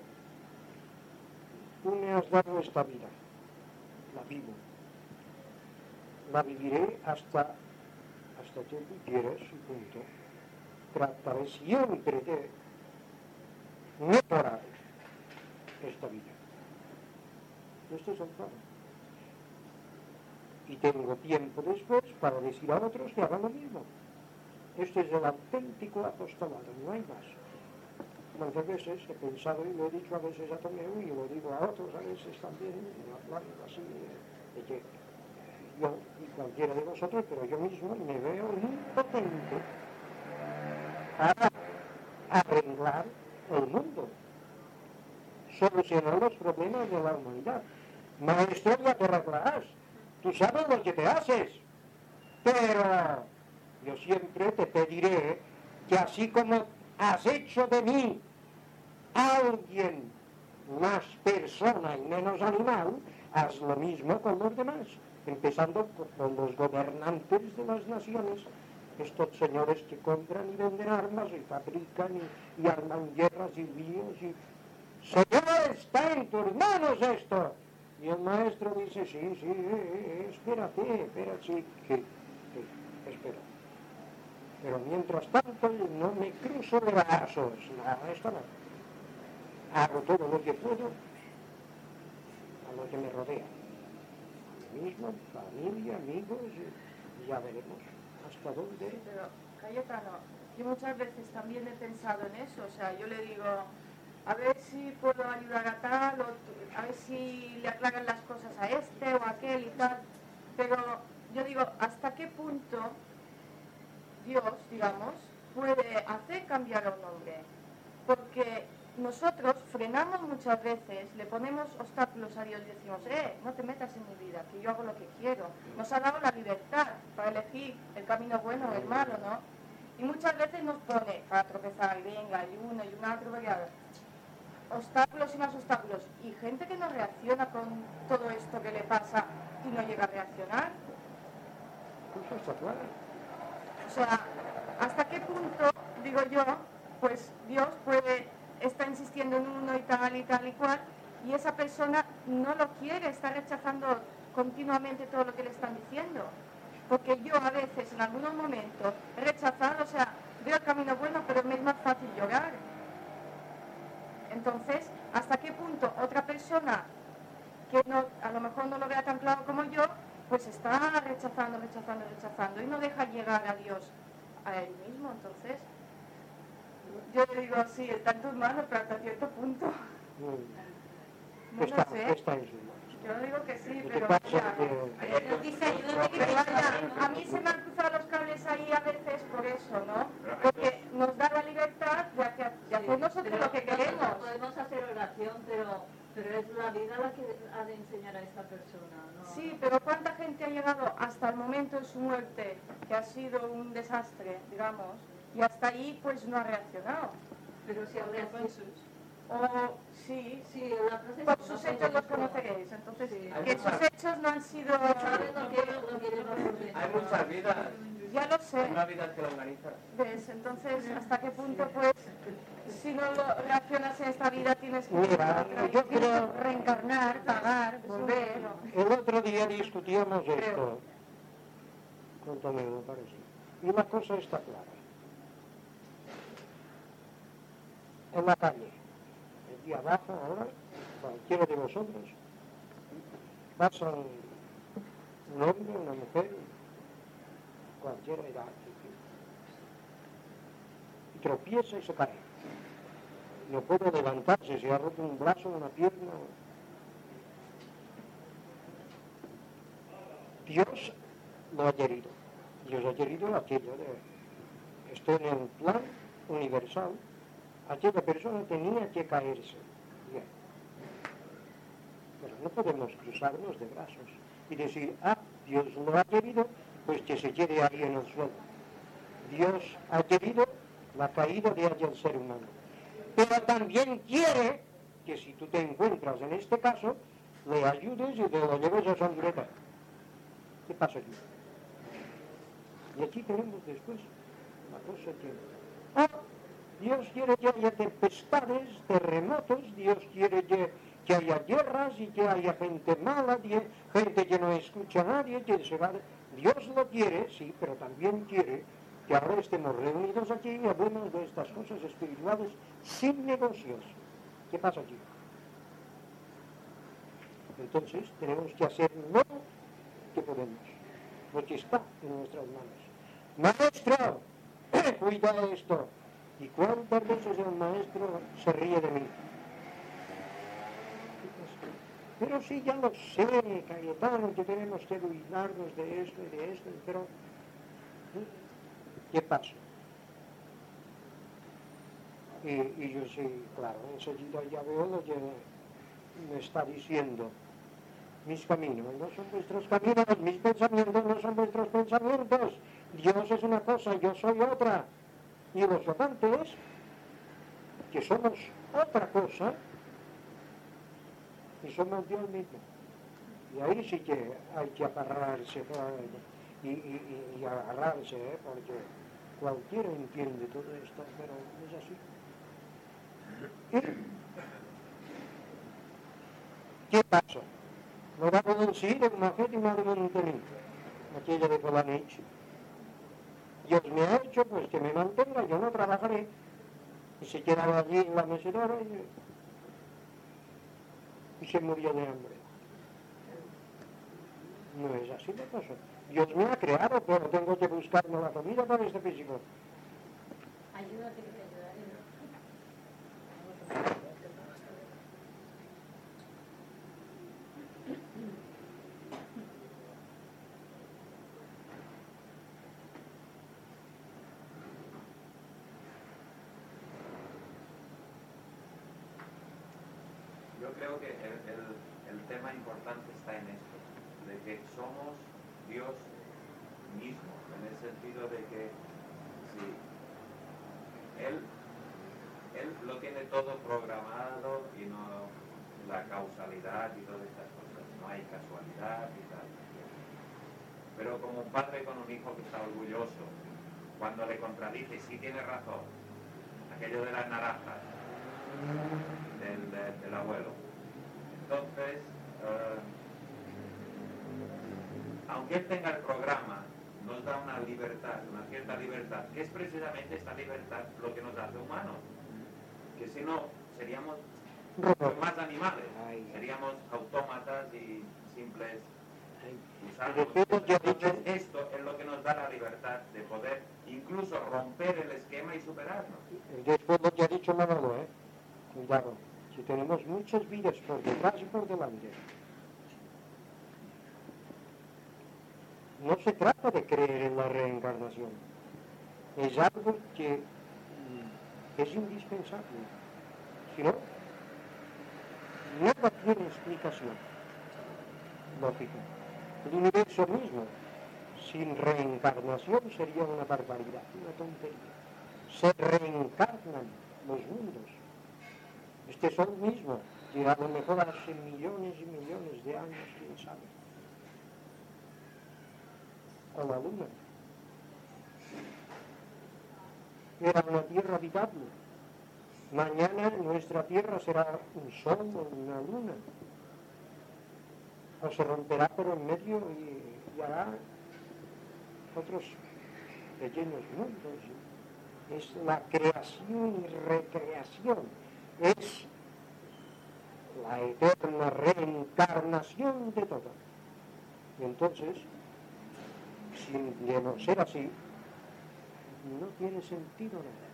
Tú me has dado esta vida, la vivo, la viviré hasta, hasta que tú quieras y punto. Trataré siempre de mejorar esta vida. Este es el plan. Y tengo tiempo después para decir a otros que hagan lo mismo. Este es el auténtico apostolado, no hay más. Muchas veces he pensado y lo he dicho a veces a Tomeu y lo digo a otros a veces también, hablando así de, de que yo y cualquiera de vosotros, pero yo mismo me veo impotente para arreglar el mundo, solucionar los problemas de la humanidad. Maestro, ya te arreglarás, tú sabes lo que te haces, pero yo siempre te pediré que así como has hecho de mí alguien más persona y menos animal, haz lo mismo con los demás, empezando con los gobernantes de las naciones, estos señores que compran y venden armas y fabrican y, y arman guerras y líos y... Señor, está en tus manos esto. Y el maestro dice, sí, sí, eh, eh, espérate, espera, sí, sí, sí, espera. Pero mientras tanto no me cruzo de brazos, nada, esto no. Hago todo lo que puedo a lo que me rodea. A mí mismo, familia, amigos, y ya veremos hasta dónde. Sí, pero Cayetano, yo muchas veces también he pensado en eso, o sea, yo le digo, a ver si puedo ayudar a tal, o a ver si le aclaran las cosas a este o a aquel y tal, pero yo digo, ¿hasta qué punto Dios, digamos, puede hacer cambiar a un hombre? Porque nosotros frenamos muchas veces, le ponemos obstáculos a Dios y decimos, eh, no te metas en mi vida, que yo hago lo que quiero. Nos ha dado la libertad para elegir el camino bueno o el malo, ¿no? Y muchas veces nos pone para tropezar, y venga, y uno y un otro, obstáculos y más obstáculos. Y gente que no reacciona con todo esto que le pasa y no llega a reaccionar. Eso está claro. O sea, ¿hasta qué punto, digo yo, pues Dios puede estar insistiendo en uno y tal y tal y cual, y esa persona no lo quiere, está rechazando continuamente todo lo que le están diciendo? Porque yo a veces, en algunos momentos, he rechazado, o sea, veo el camino bueno, pero me es más fácil llorar. Entonces, ¿hasta qué punto otra persona que no, a lo mejor no lo vea tan claro como yo, pues está rechazando, rechazando, rechazando y no deja llegar a Dios a él mismo? Entonces, yo le digo, sí, está en tus manos, pero hasta cierto punto. Mm. No Está, lo sé. está en sus manos. Yo digo que sí, Lo que pero pasa ya, es que- nos dice, ayúdame, que vaya, a mí se me han cruzado los cables ahí a veces por eso, ¿no? Porque nos da la libertad de hacer, de hacer nosotros Pero lo que queremos. nosotros podemos hacer oración, pero, pero es la vida la que ha de enseñar a esta persona, ¿no? Sí, pero ¿cuánta gente ha llegado hasta el momento de su muerte, que ha sido un desastre, digamos, y hasta ahí pues no ha reaccionado? Pero si habría O sí, sí, la procesión, por sus no hechos sé, los pero- conoceréis, entonces Sí. que sus hechos no han sido... ¿Sabes lo que, lo que lleva por dentro? Hay muchas vidas, Ya lo sé. una vida que lo organiza. ¿Ves? Entonces, ¿hasta qué punto, pues, si no lo reaccionas en esta vida, tienes que Mira, yo tienes que creo- reencarnar, pagar, volver? El otro día discutíamos esto con Tomeu, me parece. Y una cosa está clara. En la calle, aquí abajo ahora, cualquiera de vosotros, pasa un, un hombre, una mujer, cualquiera edad, y tropieza y se cae. No puede levantarse, se ha roto un brazo, una pierna. Dios lo ha querido. Dios ha querido aquello de... Esto en el plan universal. Aquella persona tenía que caerse. Bien. Pero no podemos cruzarnos de brazos y decir, ah, Dios lo ha querido, pues que se quede ahí en el suelo. Dios ha querido la caída de aquel ser humano. Pero también quiere que si tú te encuentras en este caso, le ayudes y te lo lleves a Songreta. ¿Qué pasa aquí? Y aquí tenemos después la cosa que... Ah, Dios quiere que haya tempestades, terremotos, Dios quiere que, que haya guerras y que haya gente mala, gente que no escucha a nadie, que se va... Dios lo quiere, sí, pero también quiere que ahora estemos reunidos aquí y hablemos de estas cosas espirituales sin negocios. ¿Qué pasa aquí? Entonces tenemos que hacer lo que podemos, lo que está en nuestras manos. ¡Maestro! Cuida esto. ¿Y cuántas veces el maestro se ríe de mí? Pero sí, ya lo sé, Cayetano, que tenemos que cuidarnos de esto y de esto, pero ¿eh? ¿Qué pasa? Y, y yo sí, claro, enseguida ya veo lo que me está diciendo. Mis caminos no son vuestros caminos, mis pensamientos no son vuestros pensamientos. Dios es una cosa, yo soy otra. Y lo chocante es que somos otra cosa y somos Dios mismo. Y ahí sí que hay que agarrarse y, y, y agarrarse, ¿eh? Porque cualquiera entiende todo esto, pero es así. ¿Y qué pasa? No va a poder decir una fe de una de Montenegro, aquella de Polanich. Dios me ha hecho pues que me mantenga, yo no trabajaré. Y se quedaba allí en la mecedora y, y se murió de hambre. No es así la cosa. Dios me ha creado, pero tengo que buscarme la comida para este físico. Ayúdate que te ayudaré. Yo creo que el, el, el tema importante está en esto, de que somos Dios mismo, en el sentido de que sí, Él, Él lo tiene todo programado y no la causalidad y todas estas cosas, no hay casualidad y tal. Pero como un padre con un hijo que está orgulloso, cuando le contradice, sí tiene razón, aquello de las naranjas, Del, del, del abuelo. Entonces, eh, aunque él tenga el programa, nos da una libertad, una cierta libertad, que es precisamente esta libertad lo que nos hace humanos. Que si no, seríamos más animales, seríamos autómatas y simples gusanos. Entonces, esto es lo que nos da la libertad de poder incluso romper el esquema y superarnos. Después lo que ha dicho Manolo, ¿eh? Cuidado, si tenemos muchas vidas por detrás y por delante. No se trata de creer en la reencarnación. Es algo que mm, es indispensable. Si no, nada tiene explicación lógica. El universo mismo, sin reencarnación, sería una barbaridad, una tontería. Se reencarnan los mundos. Este sol mismo, que a lo mejor hace millones y millones de años, quién sabe. O la luna. Era una tierra habitable. Mañana nuestra tierra será un sol o una luna. O se romperá por en medio y, y hará otros pequeños mundos. Es la creación y recreación. Es la eterna reencarnación de todo. Y entonces, sin de no ser así, no tiene sentido nada.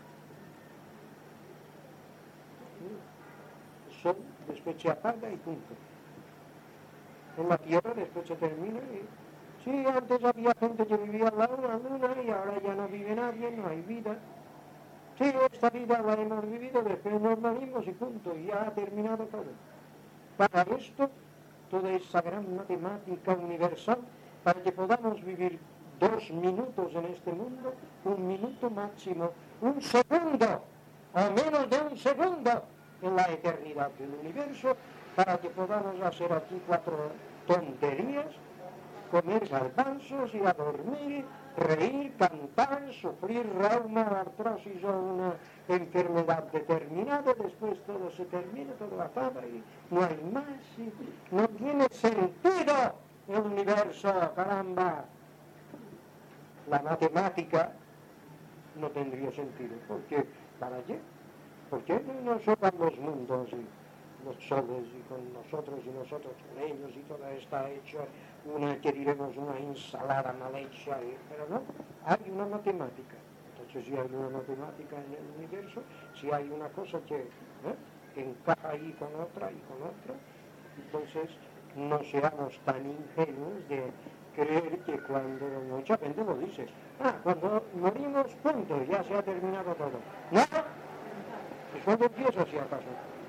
El sol después se apaga y punto. En la tierra después se termina y... Sí, antes había gente que vivía al lado de la luna y ahora ya no vive nadie, no hay vida. Sí, esta vida la hemos vivido, después nos morimos y punto, y ya ha terminado todo. Para esto, toda esa gran matemática universal, para que podamos vivir dos minutos en este mundo, un minuto máximo, un segundo, o menos de un segundo, en la eternidad del universo, para que podamos hacer aquí cuatro tonterías, comer garbanzos, ir a dormir, reír, cantar, sufrir reuma, artrosis o una enfermedad determinada, después todo se termina, todo acaba y no hay más, y no tiene sentido el universo, caramba. La matemática no tendría sentido, porque ¿para qué? ¿Por qué no sopan los mundos y los soles y con nosotros y nosotros con ellos y todo está hecho una, que diremos, una ensalada mal hecha, y, pero no, hay una matemática. Entonces si hay una matemática en el universo, si hay una cosa que, ¿eh? que encaja ahí con otra y con otra, entonces no seamos tan ingenuos de creer que cuando mucha gente lo dice, ah, cuando morimos, punto, ya se ha terminado todo. No, es cuando empieza si acaso.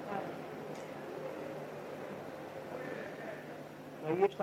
Ahí está.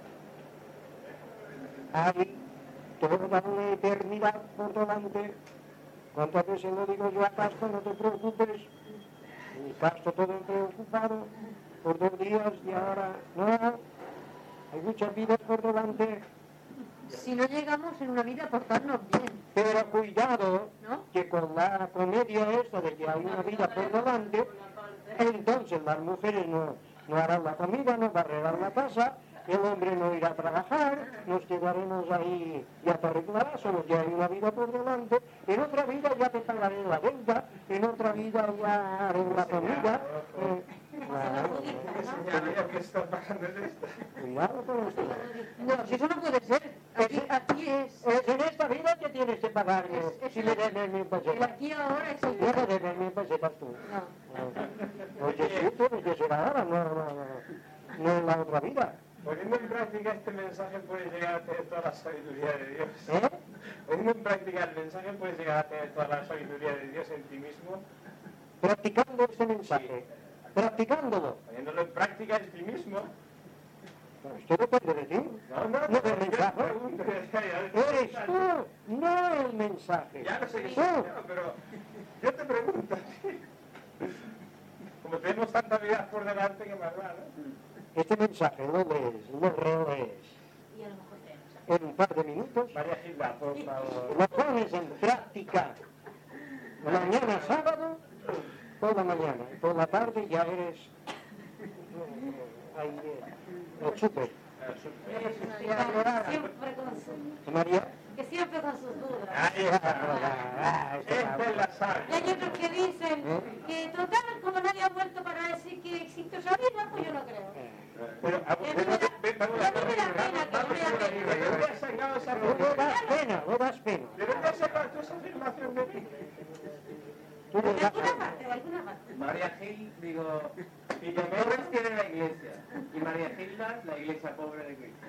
Hay toda una eternidad por delante. ¿Cuántas veces lo digo yo a Castro? No te preocupes. Y Castro todo preocupado por dos días y ahora no. Hay muchas vidas por delante. Si no llegamos en una vida a portarnos bien. Pero cuidado, ¿no? Que con la comedia esta de que hay una vida por delante, entonces las mujeres no, no harán la comida, no barrerán la casa, el hombre no irá a trabajar, nos quedaremos ahí, ya te arreglarás, solo que hay una vida por delante, en otra vida ya te pagaré la deuda, en otra vida ya haré la comida. Eh, claro, ¿Qué está pasando en esta? cuidado con esto. No, si eso no puede ser. Aquí, aquí es. Es en esta vida que tienes que pagarme, Es- es si la- me debes mil El pesetas. aquí ahora es el. No me debes mil pesetas tú. No. Oye, sí, tienes que ser ahora, no, no, no, no en la otra vida. Poniendo en práctica este mensaje puedes llegar a tener toda la sabiduría de Dios. ¿Eh? Poniendo en práctica el mensaje puedes llegar a tener toda la sabiduría de Dios en ti mismo. Practicando este mensaje, practicándolo. Poniéndolo en práctica en ti mismo. Pero esto depende de ti, No, no, no del yo mensaje. pregunto, ya, ya, Eres tú, no el mensaje. Ya lo sé que Tú. soy yo, pero yo te pregunto a ti. Como tenemos tanta vida por delante, que más da, ¿no? Este mensaje lo lees, lo relees Y a lo mejor tenemos. en un par de minutos, María Gilda, por favor. lo pones en práctica mañana sábado, por la mañana, y por la tarde ya eres eh, ahí, eh, el súper. Siempre con sus, María. que siempre con sus dudas. Ahí Ah, está. ah, esto Esta es la Y sal. hay otros que dicen ¿Eh? que total, como nadie ha vuelto para decir que existe otra vida, pues yo no creo. Pero, a- Y a mí me da, y a mí me da pena, que a mí me da ¿De pena. dónde has sacado esa No das pena, no das pena. ¿De dónde has sacado tú esa afirmación de ti? Tú no De das alguna pena. parte, de alguna parte. María Gil, digo, Y yo Torres tiene la iglesia y María Gilda la iglesia pobre de Cristo.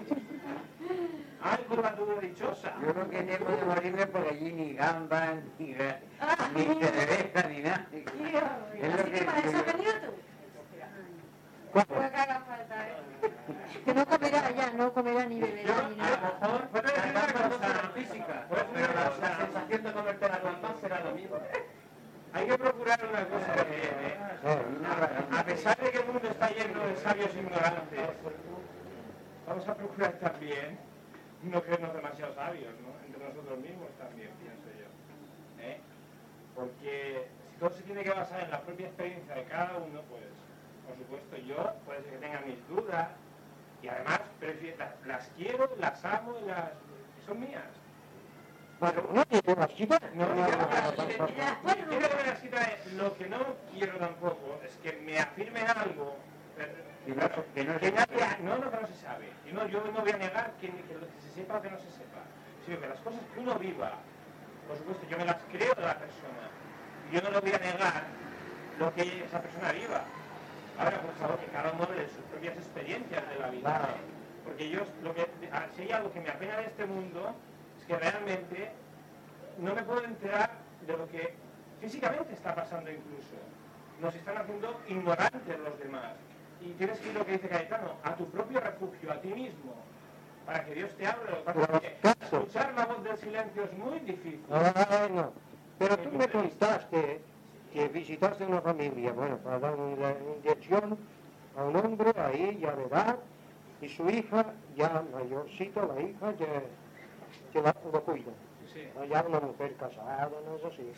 Ay, con la duda dichosa. Yo no queremos de morirme por allí ni gambas, ni, ga- ni cerveza, ni nada. Es lo Así que para eso has que... venido tú. ¿Cómo? Puede que haga falta, ¿eh? Que no comerá ya, no comerá ni beberá ni A nada. lo mejor Puedo decir una las cosas cosa. serán físicas, Puedo decir pero una la, cosa. la sensación de comerte las gambas será lo mismo. Hay que procurar una cosa también, ¿eh? A pesar de que el mundo está lleno de sabios ignorantes, vamos a procurar también no creernos demasiado sabios, ¿no? Entre nosotros mismos también, pienso yo. ¿Eh? Porque si todo se tiene que basar en la propia experiencia de cada uno, pues, por supuesto, yo puede ser que tenga mis dudas y además prefiero- las, las quiero, las amo y las son mías. Bueno, no te las quitas. No, No, yo no, lo no, que no, quiero- no, yo lo que necesito es- lo que no quiero tampoco es que me afirmen algo eh, Que no, que no que se nadie, no, no, que no se sabe. Y no, yo no voy a negar que, que lo que se sepa o que no se sepa, sino que las cosas que uno viva, por supuesto, yo me las creo de la persona. Y yo no le voy a negar lo que esa persona viva. Ahora, por favor, que cada uno hable de sus propias experiencias de la vida. Claro. ¿eh? Porque yo, lo que, si hay algo que me apena de este mundo, es que realmente no me puedo enterar de lo que físicamente está pasando incluso. Nos están haciendo ignorantes los demás. Y tienes que ir, lo que dice Cayetano, a tu propio refugio, a ti mismo, para que Dios te hable. Lo que pasa es que escuchar la voz del silencio es muy difícil. Bueno, pero tú me contaste que visitaste una familia, bueno, para dar una inyección a un hombre ahí ya de edad, y su hija, ya mayorcita, la hija, ya, que la, lo cuida. Sí. Ya una mujer casada, no es así.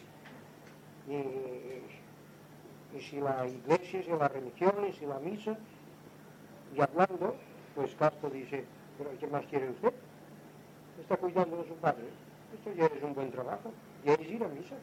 Y, y si la iglesia, si la religión, y si la misa, y hablando, pues Castro dice, pero ¿qué más quiere usted? Está cuidando de su padre. Esto ya es un buen trabajo. y es ir a misa.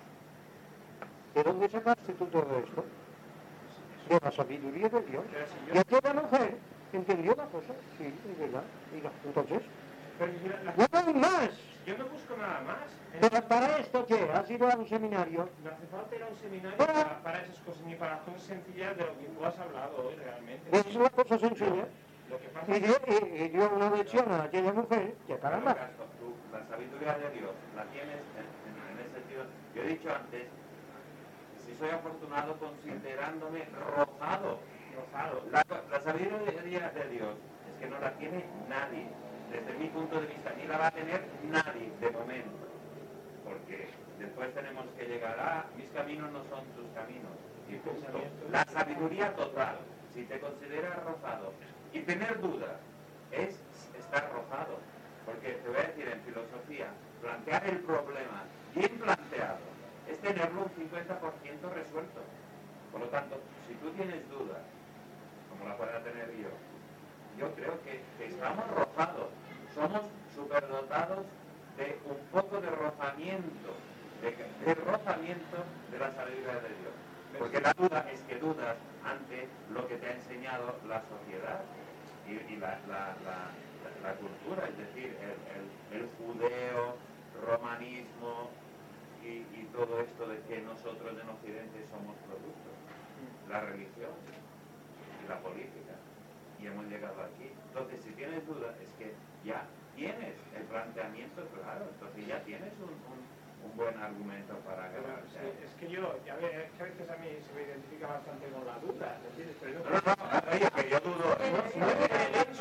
¿De dónde sacaste tú todo esto? De la sabiduría de Dios. Y aquella mujer entendió la cosa, sí, es verdad. Diga, entonces, Pero si la- la- no hay más. yo no busco nada más. Pero para esto, ¿qué? ¿Has ido a un seminario? No hace falta ir a un seminario Para- para, para esas cosas, ni para las cosas sencillas de lo que tú has hablado hoy realmente. Es una cosa sencilla. Lo que pasa Y es dio, y- y dio una lección a aquella mujer que caramba. Castro, tú, la sabiduría de Dios la tienes en, en, en ese sentido. Yo he dicho antes, si soy afortunado considerándome rozado. rozado. La, la sabiduría de Dios es que no la tiene nadie, desde mi punto de vista, ni la va a tener nadie de momento. Porque después tenemos que llegar a mis caminos no son tus caminos. Y punto. La sabiduría total, si te consideras rozado y tener dudas, es estar rozado. Porque te voy a decir en filosofía, plantear el problema bien planteado es tenerlo un cincuenta por ciento resuelto. Por lo tanto, si tú tienes dudas, como la pueda tener yo, yo creo que, que estamos rozados, somos superdotados de un poco de rozamiento, de, de rozamiento de la sabiduría de Dios. Porque la duda es que dudas ante lo que te ha enseñado la sociedad y, y la, la, la, la cultura, es decir, el, el, el judeo, romanismo y, y todo esto de que nosotros en Occidente somos productos, la religión y la política, y hemos llegado aquí. Entonces, si tienes dudas, es que ya tienes el planteamiento claro, entonces ya tienes un, un, un buen argumento para agarrarse. Sí, es que yo, ya ve, es que a veces a mí se me identifica bastante con la duda, ¿entiendes? Pero No, no, no, oye, que yo dudo. no, no es por el hecho,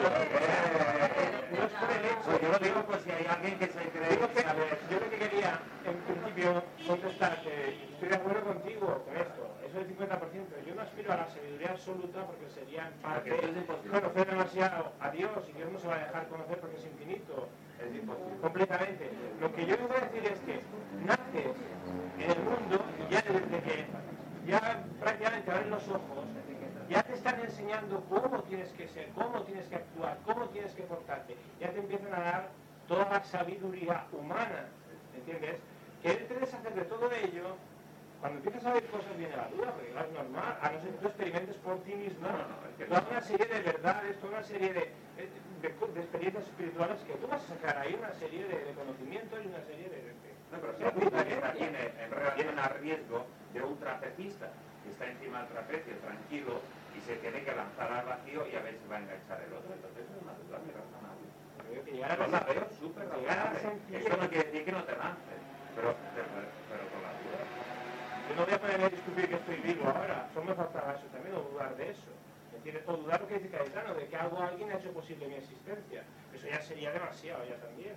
no es por el hecho. Pues yo lo digo pues si hay alguien que se cree Digo que, que sabe. yo lo que quería, en principio, contestarte, estoy de acuerdo contigo con esto, eso del cincuenta por ciento. Yo no aspiro a la sabiduría absoluta porque sería en parte Porque es imposible. conocer demasiado a Dios y Dios no se va a dejar conocer porque es infinito. Es imposible. Completamente. Lo que yo voy a decir es que naces en el mundo y ya desde que ya prácticamente abres los ojos, ya te están enseñando cómo tienes que ser, cómo tienes que actuar, cómo tienes que portarte. Ya te empiezan a dar toda la sabiduría humana, ¿entiendes? Que te deshacer de todo ello. Cuando empiezas a ver cosas viene la duda, porque claro, es normal, a no ser que tú experimentes por ti mismo. No, no, no, es que toda una serie de verdades, toda una serie de, de, de, de experiencias espirituales que tú vas a sacar ahí, una serie de, de conocimientos y una serie de... de No, pero si la duda está tiene en relación a riesgo de un trapecista que está encima del trapecio tranquilo y se tiene que lanzar al vacío y a ver si va a enganchar el otro. Entonces es una duda muy razonable. Llegar a Yo la veo súper llegar a la razonable. sencillez. Eso no quiere decir que no te lances, pero, pero, pero con la duda. Yo no voy a ponerme a discutir que estoy vivo ahora, solo me faltaba eso también, o dudar de eso. ¿Entiendes? O dudar lo que dice Cayetano, de que algo alguien ha hecho posible mi existencia. Eso ya sería demasiado, ya también.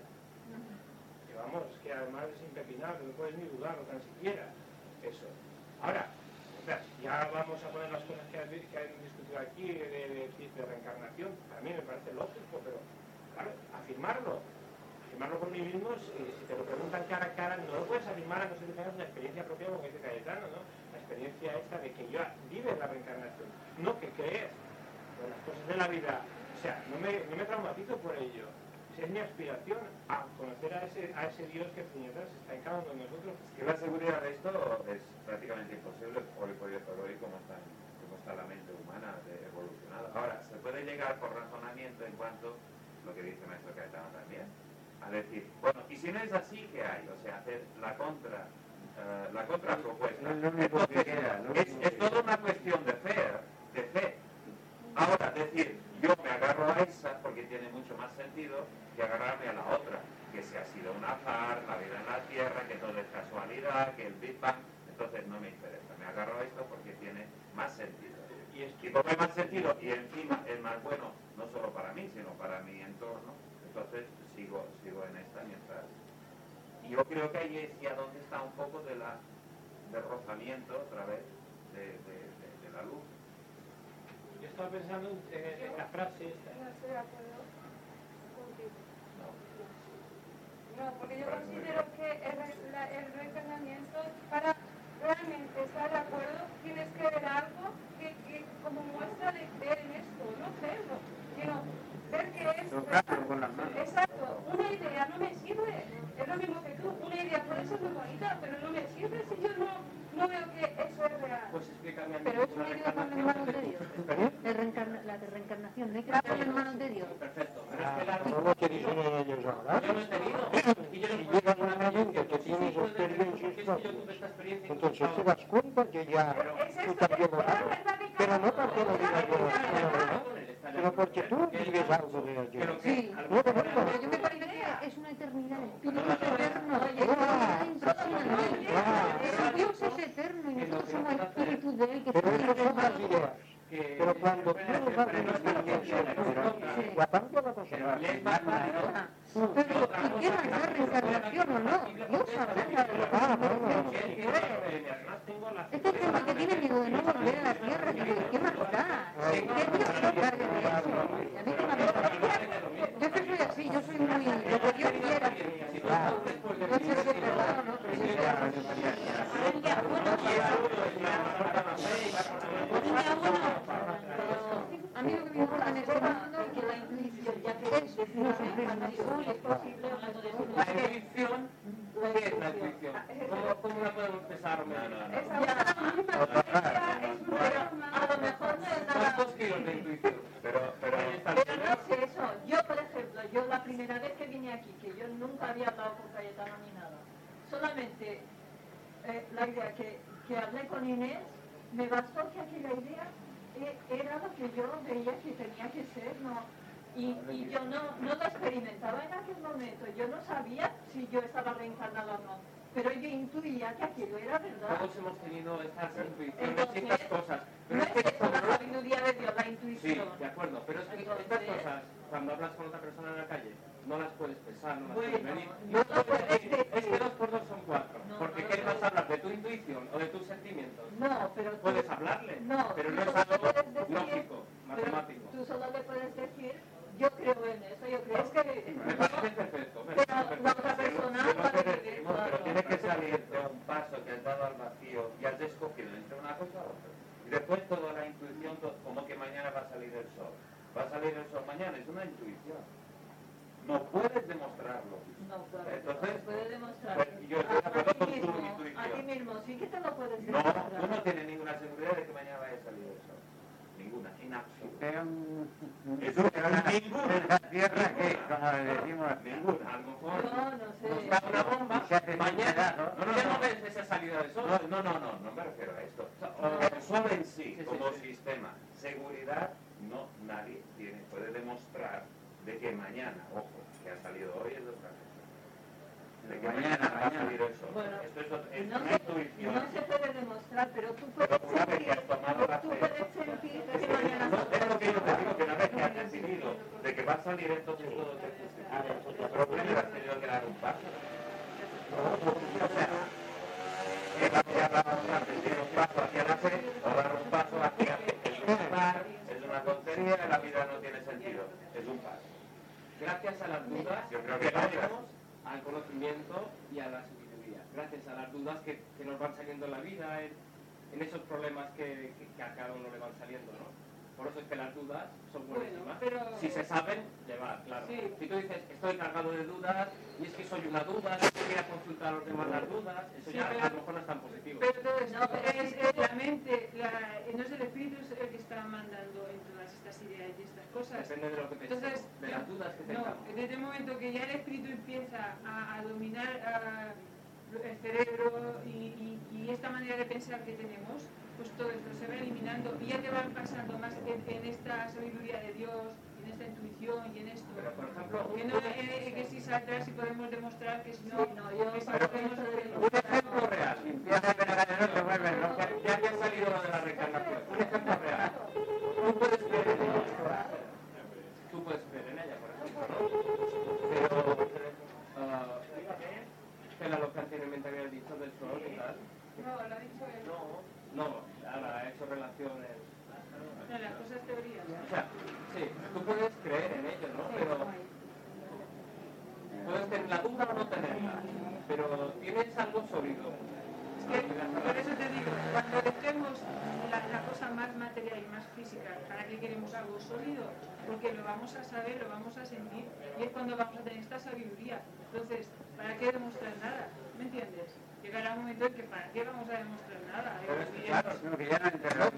Que vamos, es que además es impepinable, no puedes ni dudarlo tan siquiera. Eso. Ahora, o sea, ya vamos a poner las cosas que, has, que han discutido aquí de, de, de reencarnación. A mí me parece lógico, pero claro, afirmarlo. Afirmarlo por mí mismo, si, si te lo preguntan cara a cara, no lo puedes afirmar a no ser que tengas una experiencia propia, como dice Cayetano, ¿no? La experiencia esta de que yo vives la reencarnación, no que crees en las cosas de la vida. O sea, no me, no me traumatizo por ello. Esa es mi aspiración, a conocer a ese, a ese Dios que puñetas está en cada uno de nosotros. Que la seguridad de esto es prácticamente imposible hoy por hoy, por hoy como está, como está la mente humana de evolucionada. Ahora, se puede llegar por razonamiento en cuanto, lo que dice el maestro Cayetano también, a decir, bueno, y si no es así, ¿qué hay? O sea, hacer la contra, uh, la contrapropuesta. No es lo único que Entonces, queda, ¿no? es, es toda una cuestión de fe, de fe. Ahora, decir, yo me agarro a esa porque tiene mucho más sentido que agarrarme a la otra, que si ha sido un azar, la vida en la Tierra, que todo es casualidad, que el Big Bang, entonces no me interesa. Me agarro a esto porque tiene más sentido. Y, es Y como hay más sentido, y encima es más bueno, no solo para mí, sino para mi entorno, entonces sigo, sigo en esta mientras. Y yo creo que ahí es ya donde está un poco de la de rozamiento otra vez de, de, de, de la luz. Yo estaba pensando en, en la frase esta. No estoy de acuerdo contigo. No, porque yo considero que el, re- la- el reencarnamiento, para realmente estar de acuerdo, tienes que ver algo que, que como muestra de ver en esto, no verlo, sino ver que es... Tocarlo con las manos. Exacto, una idea no me sirve. Es lo mismo que tú, una idea puede ser muy bonita, pero no me sirve si yo no, no veo que eso es real. Pues explícame a mí. Pero es una idea con las manos de Dios. El reencarna- la de reencarnación, no hay que estar en manos de Dios. Perfecto. Pero es Ah, que la no lo que dicen ellos ahora. yo no he tenido. Y yo no Si puedo llegas a una un momento que sí, tienes sí, puedo tener, experiencias porque es que yo propias, tuve esta experiencia y entonces tú te das cuenta que ya tú también lo sabes. Pero no porque lo diga yo, ¿no? Sino porque tú vives algo de ayer. Sí, No, de verdad. pero yo me parece que es una eternidad, el espíritu es eterno, es impresionante. Claro. Dios es eterno y nosotros somos espíritus de Él que Pero están eso son las renovados. ideas. Pero cuando tú no sabes la experiencia, ya cambia la cosa. Pero, ¿y qué más da reencarnación o no? Dios sabrá Ah, bueno. Este tema que tiene miedo de no volver a la tierra, digo, ¿y qué más da? ¿Qué Dios se encargue de eso? Y a mí que me amenaza. Yo que soy así, yo soy muy... lo que Dios quiera. No sé si es verdad o no, pero yo soy a mí lo que me importa en este mundo es que la intuición, ya que es no reencarnación, es posible o no es posible. La intuición, ¿qué es la intuición? ¿Cómo, cómo la podemos pesar? No, no, no. Pero a lo mejor no es nada... ¿Cuántos kilos de intuición? Pero, pero, Pero no sé eso. Yo, por ejemplo, yo la primera vez que vine aquí, que yo nunca había hablado con Cayetano ni nada, solamente eh, la idea que, que hablé con Inés, me bastó que aquella idea eh, era lo que yo veía que tenía que ser, ¿no? Y, y yo no, no lo experimentaba en aquel momento, yo no sabía si yo estaba reencarnada o no, pero yo intuía que aquello era verdad. Todos hemos tenido estas intuiciones y Entonces, estas cosas. no es eso la sabiduría de Dios, la intuición. Sí, de acuerdo, pero es que Entonces, estas cosas, cuando hablas con otra persona en la calle, no las puedes pesar, no las Bueno, puedes medir. no lo puedes decir, decir. es que dos por dos son cuatro. No, porque no ¿qué lo vas a puedes. hablar? ¿De tu intuición o de tus sentimientos? No, pero tú, Puedes hablarle, no, pero tú no es solo algo puedes decir- lógico, pero matemático. tú solo le puedes decir, yo creo en eso, yo creo que... Me parece perfecto. me Pero parece la perfecto. otra persona no, para pero, vivir, no, pero claro. tiene que salir de un paso que has dado al vacío y has escogido entre una cosa a otra. Y después toda la intuición, to- como que mañana va a salir el sol. Va a salir el sol mañana, es una intuición. No puedes demostrarlo. No, claro, Entonces, no puede demostrar. pues, yo estoy de a, acuerdo a ti con tu mismo, intuición. a ti mismo, sí que te lo puedes No, demostrar. tú no tienes ninguna seguridad de que mañana vaya a salir el sol. Ninguna, en absoluto. Pero Eso es ninguna. en la tierra que, como le decimos, Ninguna. A lo mejor No, no sé. nos da una bomba, se hace mañana... pedazos. No, no, ¿Ya no, no ves esa salida del sol? no, no, no, no, no me refiero a esto. El sol en sí, Sí, sí, como sí. sistema, seguridad, no, nadie tiene, puede demostrar de que mañana, ojo, que ha salido hoy es otra cosa. De que Mañana, mañana, va a mañana. salir el sol. Bueno, Esto es, otra- es No una se, intuición. no se puede demostrar, pero tú puedes Pero una vez que sentir, has tomado la tú fe, puedes sentir es que que mañana no, es lo que yo te digo, que una vez que has decidido de que va a salir entonces todo te justifica. Pero primero has tenido que dar un paso. O sea, que hacia la antes de un paso hacia la fe o dar un paso hacia el mar, es una tontería, la vida no tiene sentido, es un paso. Gracias a las dudas Yo creo que tenemos al conocimiento y a la sabiduría. Gracias a las dudas que, que nos van saliendo en la vida, en, en esos problemas que, que, que a cada uno le van saliendo, ¿no? Por eso es que las dudas son buenísimas. Bueno, pero- Si se saben, llevar, claro. Sí. Si tú dices, estoy cargado de dudas, y es que soy una duda, no quería consultar a los demás las dudas, eso Sí, ya pero- a lo mejor no es tan positivo. Pero todo esto No, pero es, sí es que- la mente, la, no es el espíritu es el que está mandando en todas estas ideas y estas cosas. Depende de lo que pensemos, Entonces, de las dudas que no, tengamos. desde el momento que ya el espíritu empieza a, a dominar a, el cerebro y, y, y esta manera de pensar que tenemos, pues todo esto se va eliminando y ya te van pasando más en, en esta sabiduría de Dios, en esta intuición y en esto. Pero, por ejemplo, Que, no, eh, que si saldrás y podemos demostrar que si no, Sí, no, yo- que si pero- podemos un ejemplo real. si empiezas a ver a no te vuelves loca. Ya que ha salido lo de la reencarnación, un ejemplo real. Tú puedes creer en ella. Tú puedes creer en ella, por ejemplo, ¿no? Pero, ah, Pela, lo que anteriormente había dicho del sol y tal. No, lo ha dicho él. No, ahora ha hecho relaciones. No, las cosas teorías. O sea, sí, tú puedes creer en ello, ¿no? Pero puedes tener la duda o no tenerla, pero tienes algo sólido. Es que, por eso te digo, cuando dejemos la, la cosa más material y más física, ¿para qué queremos algo sólido? Porque lo vamos a saber, lo vamos a sentir, y es cuando vamos a tener esta sabiduría. Entonces, ¿para qué demostrar nada? ¿Me entiendes? Llegará un momento en que para qué vamos a demostrar nada. Pero es que claro, no, que ya no enterramos.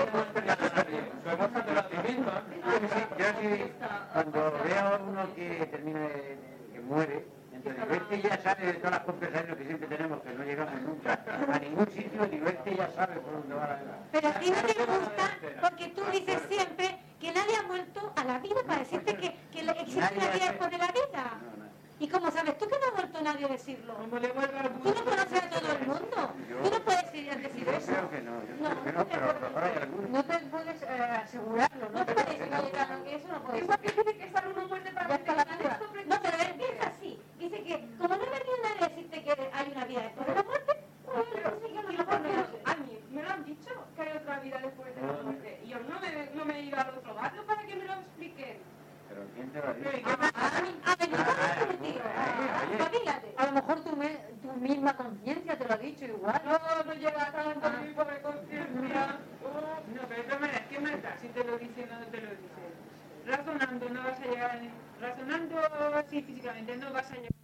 Yo sí, cuando veo a uno que termina de, que muere, entonces digo, este ya sabe de todas las conversaciones que siempre tenemos, que no llegamos nunca a ningún sitio, digo, este ya sabe por dónde va la vida. Pero a ti no te gusta porque tú dices siempre que nadie ha vuelto a la vida para decirte que, que existe una vida después de la vida. ¿Y cómo sabes tú que no ha vuelto nadie a decirlo? Tú no conoces a todo el mundo. Tú no puedes ir a decir eso. Creo que no, yo No, creo que no no, te pero puedes- pero hay algunos. No te puedes eh, asegurarlo, no te puedes decir, oye, Carlos, que eso no puede Igual ser. que dice que esta uno muerde para Ya está la cura. No, pero él piensa así. Dice que como no ha venido nadie a decirte que hay una vida después de la muerte, pues él dice que a lo mejor no lo sé. A mí me lo han dicho que hay otra vida después de la muerte. Y yo no me, no me he ido al otro barrio para que me lo expliquen. Pero ¿quién te lo ha dicho? Ha venido con tu tío. Espabilate. A lo mejor tu, me- tu misma conciencia te lo ha dicho igual. No, no llega tanto a mi pobre conciencia. No, pero de todas maneras, ¿qué más da si te lo dicen o no te lo dicen? Razonando no vas a llegar a ni- razonando así físicamente no vas a llegar